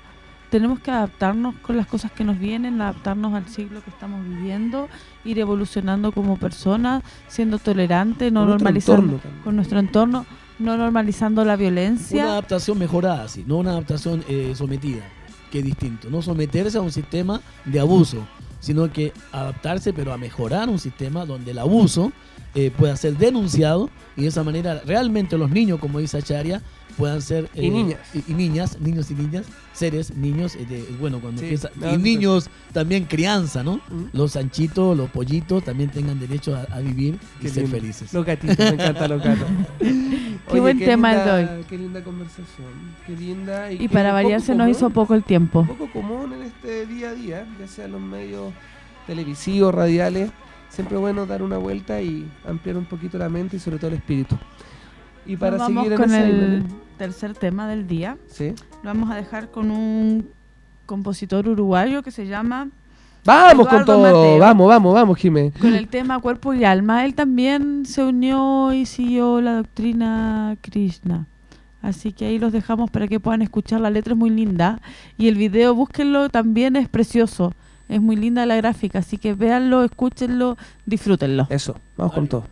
tenemos que adaptarnos con las cosas que nos vienen, adaptarnos al siglo que estamos viviendo, ir evolucionando como personas, siendo tolerantes, no normalizando con nuestro entorno, no normalizando la violencia. Una adaptación mejorada, sí, no una adaptación sometida, que es distinto. No someterse a un sistema de abuso, sino que adaptarse, pero a mejorar un sistema donde el abuso pueda ser denunciado y de esa manera realmente los niños, como dice Acharia, puedan ser y niñas, niños y niñas, seres, niños, bueno, cuando sí, empieza, y niños también crianza, ¿no? Los sanchitos, los pollitos también tengan derecho a vivir y ser felices. Los gatitos, me encantan los gatos. Qué buen tema el de hoy. Qué linda conversación, qué linda. Y para variar se nos hizo poco el tiempo. Un poco común en este día a día, ya sea en los medios televisivos, radiales. Siempre es bueno dar una vuelta y ampliar un poquito la mente y sobre todo el espíritu. Y para Nos seguir vamos con en el tercer tema del día. ¿sí? Lo vamos a dejar con un compositor uruguayo que se llama Vamos con Eduardo todo, Mateo. vamos, Jimé. Con el tema Cuerpo y Alma. Él también se unió y siguió la doctrina Krishna. Así que ahí los dejamos para que puedan escuchar. La letra es muy linda y el video, búsquenlo, también es precioso. Es muy linda la gráfica, así que véanlo, escúchenlo, disfrútenlo. Eso, vamos con todo.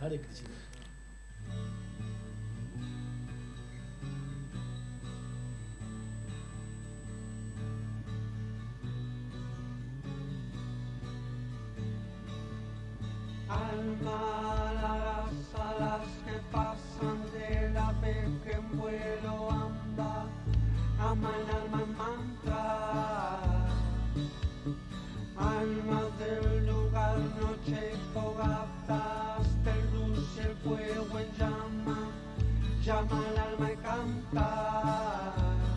Alma, las alas que pasan del ave que en vuelo anda, ama el alma en mantra. Alma del lugar, noche y fogatas, de luz y el fuego en llama, llama el alma y canta.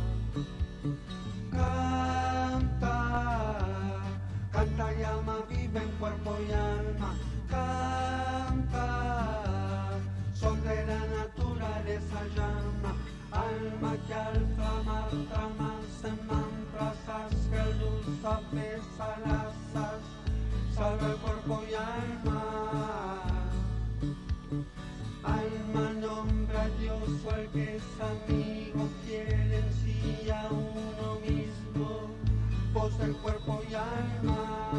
Canta, canta y alma, vive en cuerpo y alma. Canta, son de la naturaleza llama, alma que al tramar tramas en mantras, hace luz, apesa las as, salva el cuerpo y alma. Alma nombra a Dios o el que es amigo, quiere en sí a uno mismo, voz del cuerpo y alma.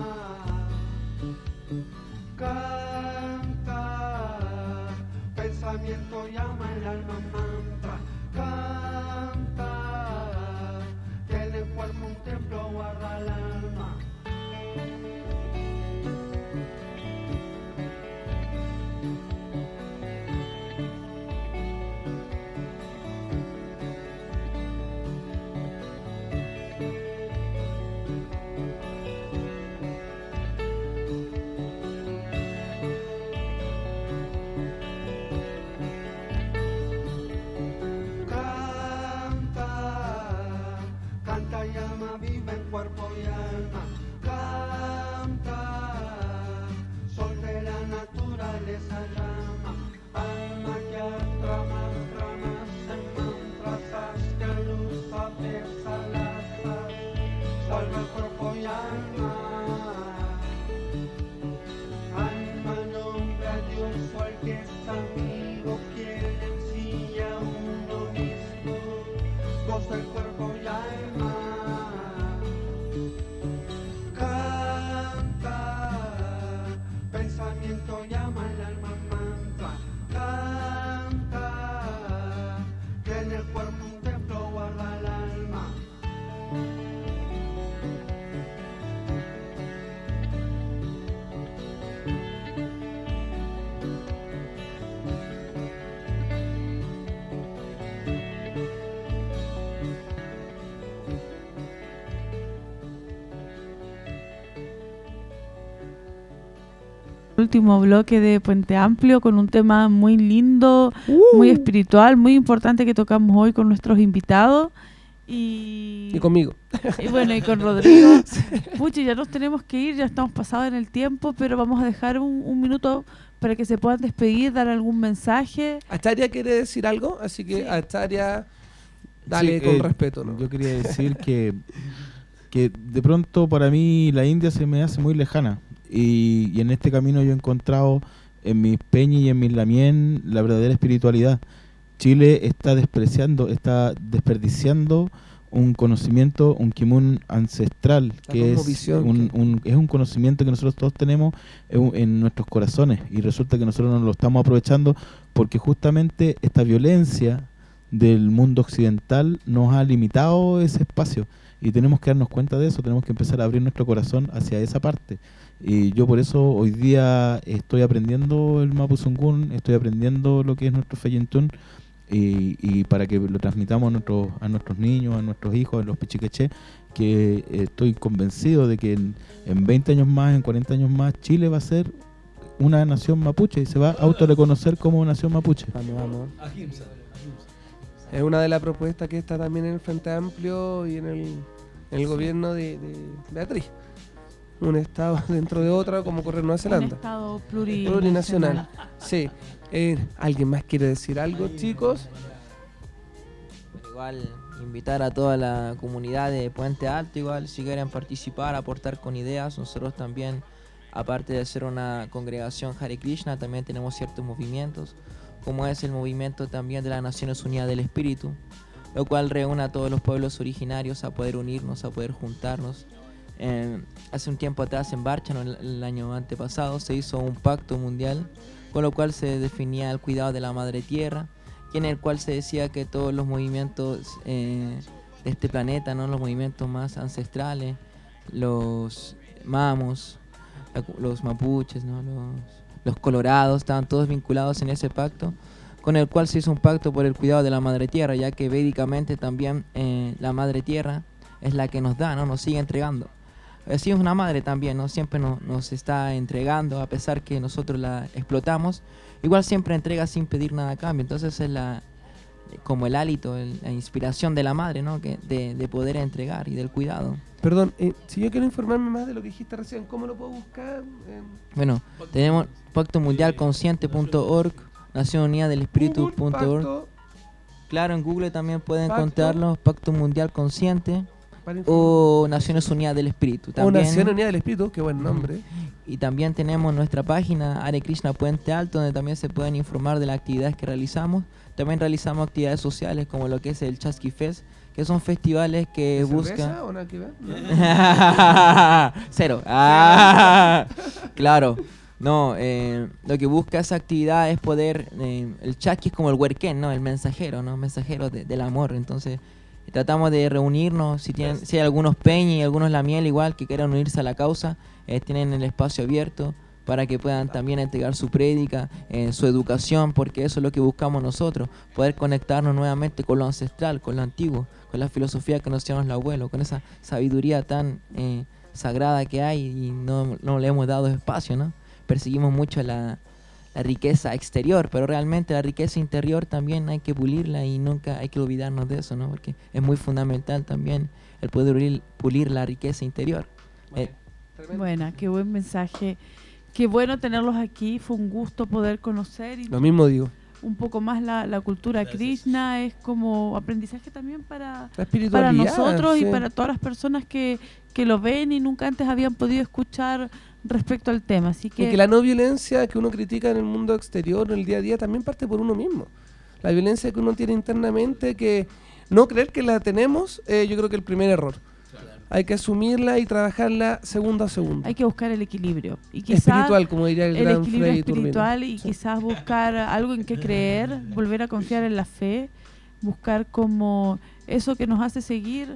Canta, pensamiento llama el alma mantra. Canta, que en el cuerpo un templo guarda el alma. Cuerpo y alma, canta, sol de la naturaleza llama, alma que al tramar tramas en mantras, hacia luz, apesa las as, salva el cuerpo y alma. Alma nombra a Dios o al que es amigo, quiere en sí a uno mismo, voz del cuerpo y alma. Pensamiento llama el alma mantra, canta, que en el cuerpo un templo guarda el alma. Último bloque de Puente Amplio con un tema muy lindo, muy espiritual, muy importante que tocamos hoy con nuestros invitados y conmigo. Y bueno, y con Rodrigo. Puchi, ya nos tenemos que ir, ya estamos pasados en el tiempo, pero vamos a dejar un minuto para que se puedan despedir, dar algún mensaje. Acharia quiere decir algo, así que Sí. Acharia, dale Sí, con respeto, ¿no? Yo quería decir que de pronto para mí la India se me hace muy lejana y en este camino yo he encontrado en mis peñas y en mis lamien la verdadera espiritualidad. Chile está desperdiciando un conocimiento, un kimun ancestral, La que es cosmovisión es un conocimiento que nosotros todos tenemos en nuestros corazones, y resulta que nosotros no lo estamos aprovechando porque justamente esta violencia del mundo occidental nos ha limitado ese espacio, y tenemos que darnos cuenta de eso, tenemos que empezar a abrir nuestro corazón hacia esa parte. Y yo por eso hoy día estoy aprendiendo el Mapuzungún, estoy aprendiendo lo que es nuestro Feyentún, y para que lo transmitamos a nuestros niños, a nuestros hijos, a los pichiqueché, que estoy convencido de que en 20 años más, en 40 años más, Chile va a ser una nación mapuche y se va a autoreconocer como nación mapuche. Vamos. Es una de las propuestas que está también en el Frente Amplio y en el gobierno de Beatriz. Un estado dentro de otra, como ocurre en Nueva Un Zelanda. estado Plurinacional. Sí. ¿Alguien más quiere decir algo, chicos? Igual invitar a toda la comunidad de Puente Alto, igual si quieren participar, aportar con ideas. Nosotros también, aparte de ser una congregación Hare Krishna, también tenemos ciertos movimientos, como es el movimiento también de las Naciones Unidas del Espíritu, lo cual reúne a todos los pueblos originarios a poder unirnos, a poder juntarnos. Hace un tiempo atrás en Barcha, ¿no? el año antepasado, se hizo un pacto mundial con lo cual se definía el cuidado de la madre tierra, y en el cual se decía que todos los movimientos de este planeta, ¿no? Los movimientos más ancestrales, los mamos, los mapuches, ¿no? los colorados, estaban todos vinculados en ese pacto, con el cual se hizo un pacto por el cuidado de la madre tierra, ya que védicamente también la madre tierra es la que nos da, ¿no? Nos sigue entregando. Así es una madre también, ¿no? Siempre nos está entregando, a pesar que nosotros la explotamos, igual siempre entrega sin pedir nada a cambio. Entonces es como el hálito, la inspiración de la madre, ¿no? De poder entregar y del cuidado. Perdón, si yo quiero informarme más de lo que dijiste recién, ¿cómo lo puedo buscar? Bueno, tenemos pactomundialconsciente.org, Nación Unida del Espíritu.org. Claro, en Google también pueden encontrarlo, Pacto Mundial Consciente o Naciones Unidas del Espíritu. También, o Naciones Unidas del Espíritu, qué buen nombre. Y también tenemos nuestra página Hare Krishna Puente Alto, donde también se pueden informar de las actividades que realizamos. También realizamos actividades sociales como lo que es el Chasqui Fest, que son festivales que buscan... ¿O nada que ver? ¿No? Cero. Claro. No, lo que busca esa actividad es poder... el Chasqui es como el huerquén, ¿no? El mensajero, ¿no? Mensajero del amor. Entonces tratamos de reunirnos. Si hay algunos peñi y algunos lamiel igual que quieran unirse a la causa, tienen el espacio abierto para que puedan también entregar su prédica, su educación, porque eso es lo que buscamos nosotros, poder conectarnos nuevamente con lo ancestral, con lo antiguo, con la filosofía que nos enseñó los abuelos, con esa sabiduría tan sagrada que hay y no le hemos dado espacio, ¿no? Perseguimos mucho la riqueza exterior, pero realmente la riqueza interior también hay que pulirla y nunca hay que olvidarnos de eso, ¿no? Porque es muy fundamental también el poder pulir la riqueza interior. Buena, qué buen mensaje. Qué bueno tenerlos aquí, fue un gusto poder conocer y lo mismo digo. Un poco más la cultura Krishna, es como aprendizaje también para espiritualidad, nosotros sí. Y para todas las personas que lo ven y nunca antes habían podido escuchar respecto al tema. Así que, y que la no violencia que uno critica en el mundo exterior, en el día a día, también parte por uno mismo. La violencia que uno tiene internamente, que no creer que la tenemos, yo creo que el primer error. Hay que asumirla y trabajarla segundo a segundo. Hay que buscar el equilibrio. Y quizás espiritual, como diría el gran equilibrio Frei espiritual Turbina. Y quizás buscar algo en que creer, volver a confiar en la fe, buscar como eso que nos hace seguir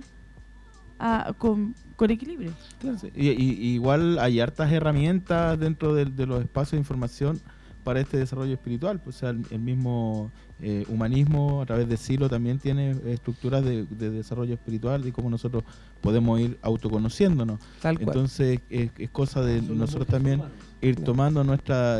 con equilibrio. Claro, sí. Y igual hay hartas herramientas dentro de los espacios de información para este desarrollo espiritual. Pues, o sea, el mismo humanismo a través de Silo también tiene estructuras de desarrollo espiritual, de cómo nosotros podemos ir autoconociéndonos. Tal cual. Entonces es cosa de nosotros también ir tomando nuestra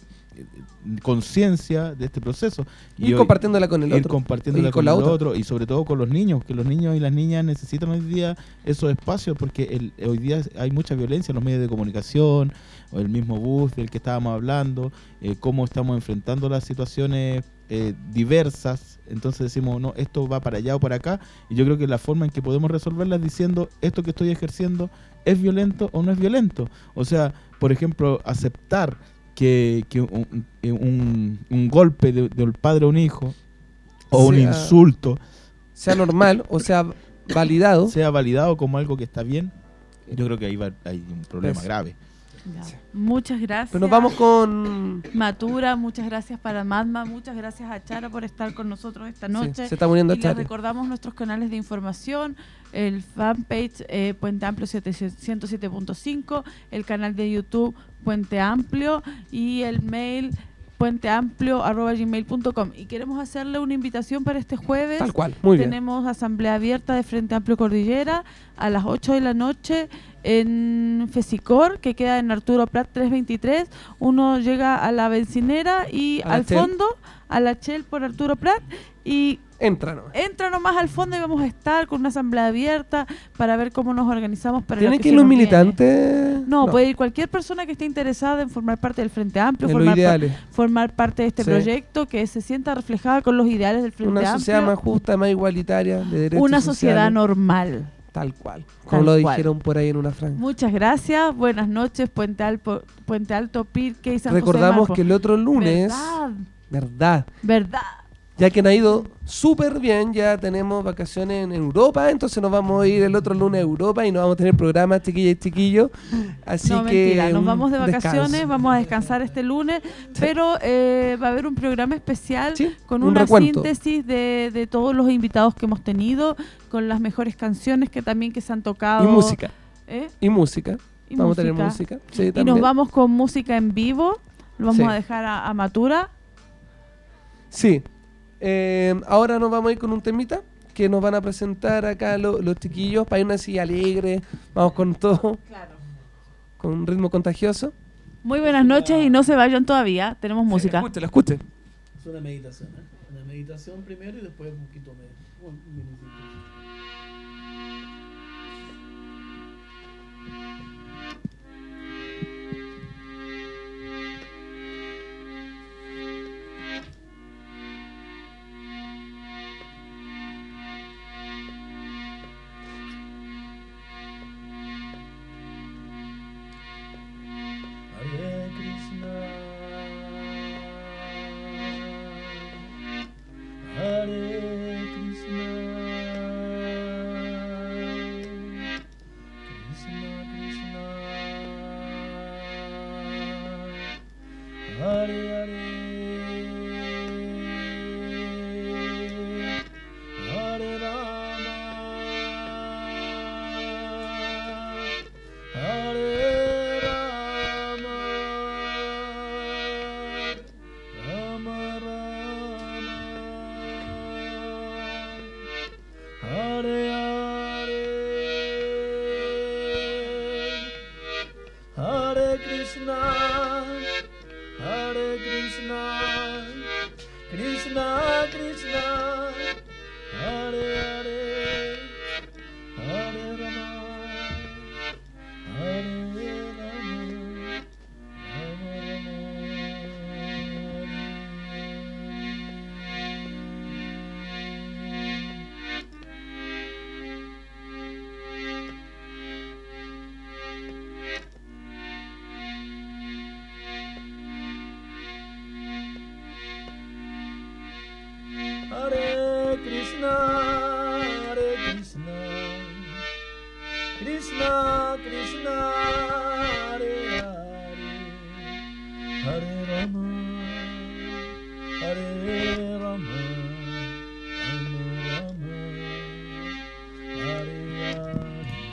conciencia de este proceso y compartiéndola con el otro. Ir compartiéndola con el otro y sobre todo con los niños, que los niños y las niñas necesitan hoy día esos espacios, porque hoy día hay mucha violencia en los medios de comunicación, o el mismo bus del que estábamos hablando, cómo estamos enfrentando las situaciones diversas. Entonces decimos, no, esto va para allá o para acá, y yo creo que la forma en que podemos resolverlas diciendo, esto que estoy ejerciendo es violento o no es violento. O sea, por ejemplo, aceptar que un golpe del padre a un hijo o un insulto sea normal, o sea validado. sea validado como algo que está bien, yo creo que ahí hay un problema Eso. grave. Ya. Muchas gracias. Pero nos vamos con... Matura, muchas gracias para Madma, muchas gracias a Chara por estar con nosotros esta Sí, noche. se está muriendo Y les Chara. recordamos nuestros canales de información, el fanpage Puente Amplio 107.5, el canal de YouTube Puente Amplio y el mail puenteamplio@gmail.com. Y queremos hacerle una invitación para este jueves. Tal cual, muy bien. Tenemos asamblea abierta de Frente Amplio Cordillera a las 8 de la noche en Fesicor, que queda en Arturo Prat 323. Uno llega a la bencinera y A la al Shell. fondo, a la Shell por Arturo Prat, y Entra nomás. entra nomás al fondo y vamos a estar con una asamblea abierta para ver cómo nos organizamos para lo ¿Tienen que que se ir los nos viene. militantes? No, puede ir cualquier persona que esté interesada en formar parte del Frente Amplio, En lo formar, ideal es. formar parte de este Sí. proyecto, que se sienta reflejada con los ideales del Frente Una sociedad Amplio. más justa, más igualitaria, de derechos Una sociedad sociales. normal. Tal cual. Como Tal lo cual. dijeron por ahí en una franja. Muchas gracias, buenas noches, Puente Alto, Pirque y San José de Recordamos Maipo. que el otro lunes, Verdad, verdad, ya que nos ha ido súper bien, ya tenemos vacaciones en Europa, entonces nos vamos a ir el otro lunes a Europa y no vamos a tener programas, chiquillas y chiquillos. Así no, que mentira, nos un vamos de vacaciones, descanso. vamos a descansar este lunes, pero va a haber un programa especial Sí, con un una recuento. síntesis de todos los invitados que hemos tenido, con las mejores canciones que también que se han tocado. Y música. ¿Eh? Y música. Y Vamos a tener música. música. Sí, Y también. nos vamos con música en vivo, lo vamos Sí. a dejar a Matura. Sí. Ahora nos vamos a ir con un temita que nos van a presentar acá los chiquillos para irnos así alegre. Vamos con todo. Con un ritmo contagioso. Muy buenas noches y no se vayan todavía, tenemos música. Escúchelo, escuchen. Es una meditación, ¿eh? Una meditación primero y después un poquito un minutito. Hare Krishna, Hare Krishna, Krishna Krishna, Hare Hare, Hare Rama, Hare Rama, Rama Rama, Hare Hare, Hare Krishna, Hare Krishna, Krishna Krishna, Hare Hare, Hare Rama, Hare Rama, Rama Hare Krishna, Hare Krishna, Krishna Krishna, Hare Hare, Hare Rama, Hare Rama, Rama Rama, Hare Hare.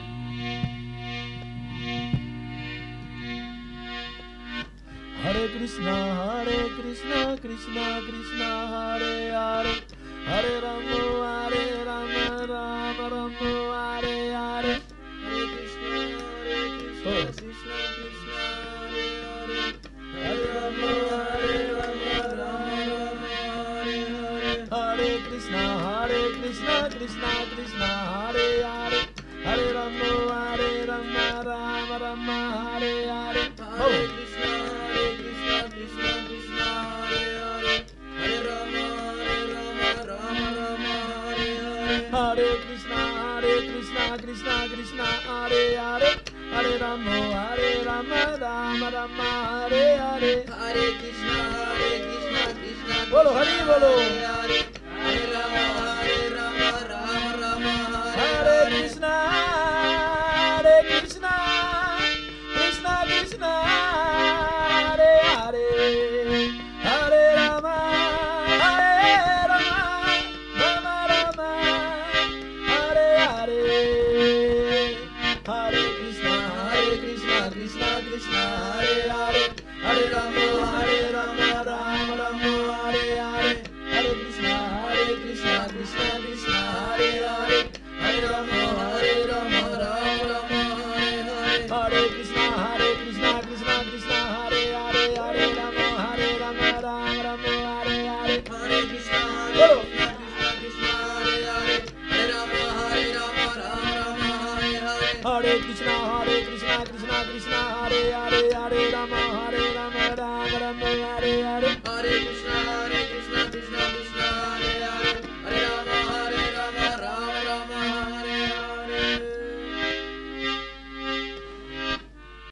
Hare Krishna, Krishna Krishna, Hare Hare, Hare Rama, Rama Rama, Hare Hare, Hare Krishna, Krishna Krishna, Hare Hare, Hare Rama, Rama Rama, Hare Hare, Hare Krishna, Krishna Krishna, Hare Hare, Hare Rama, Rama Rama, Hare Hare, Hare Krishna, Krishna Krishna, Hare Hare, Hare Rama, Rama Rama, Hare Hare, Hare Krishna, Krishna Krishna, Hare Hare, Hare Rama, Rama Rama, Hare Hare, Hare Krishna, Krishna, bolo Hari bolo, Hare Rama, Rama Rama, Hare Krishna Krishna Hare Hare Hare Rama Rama Rama Hare Hare Hare Krishna Krishna Krishna Hare Hare Hare Rama Rama Rama Hare Hare Hare Krishna Krishna Krishna Hare Hare Hare Rama Rama Rama Hare Hare Hare Krishna Krishna Hare Hare Hare Rama Rama Rama Hare Hare Hare Krishna Krishna Krishna Hare Hare Hare Rama Hare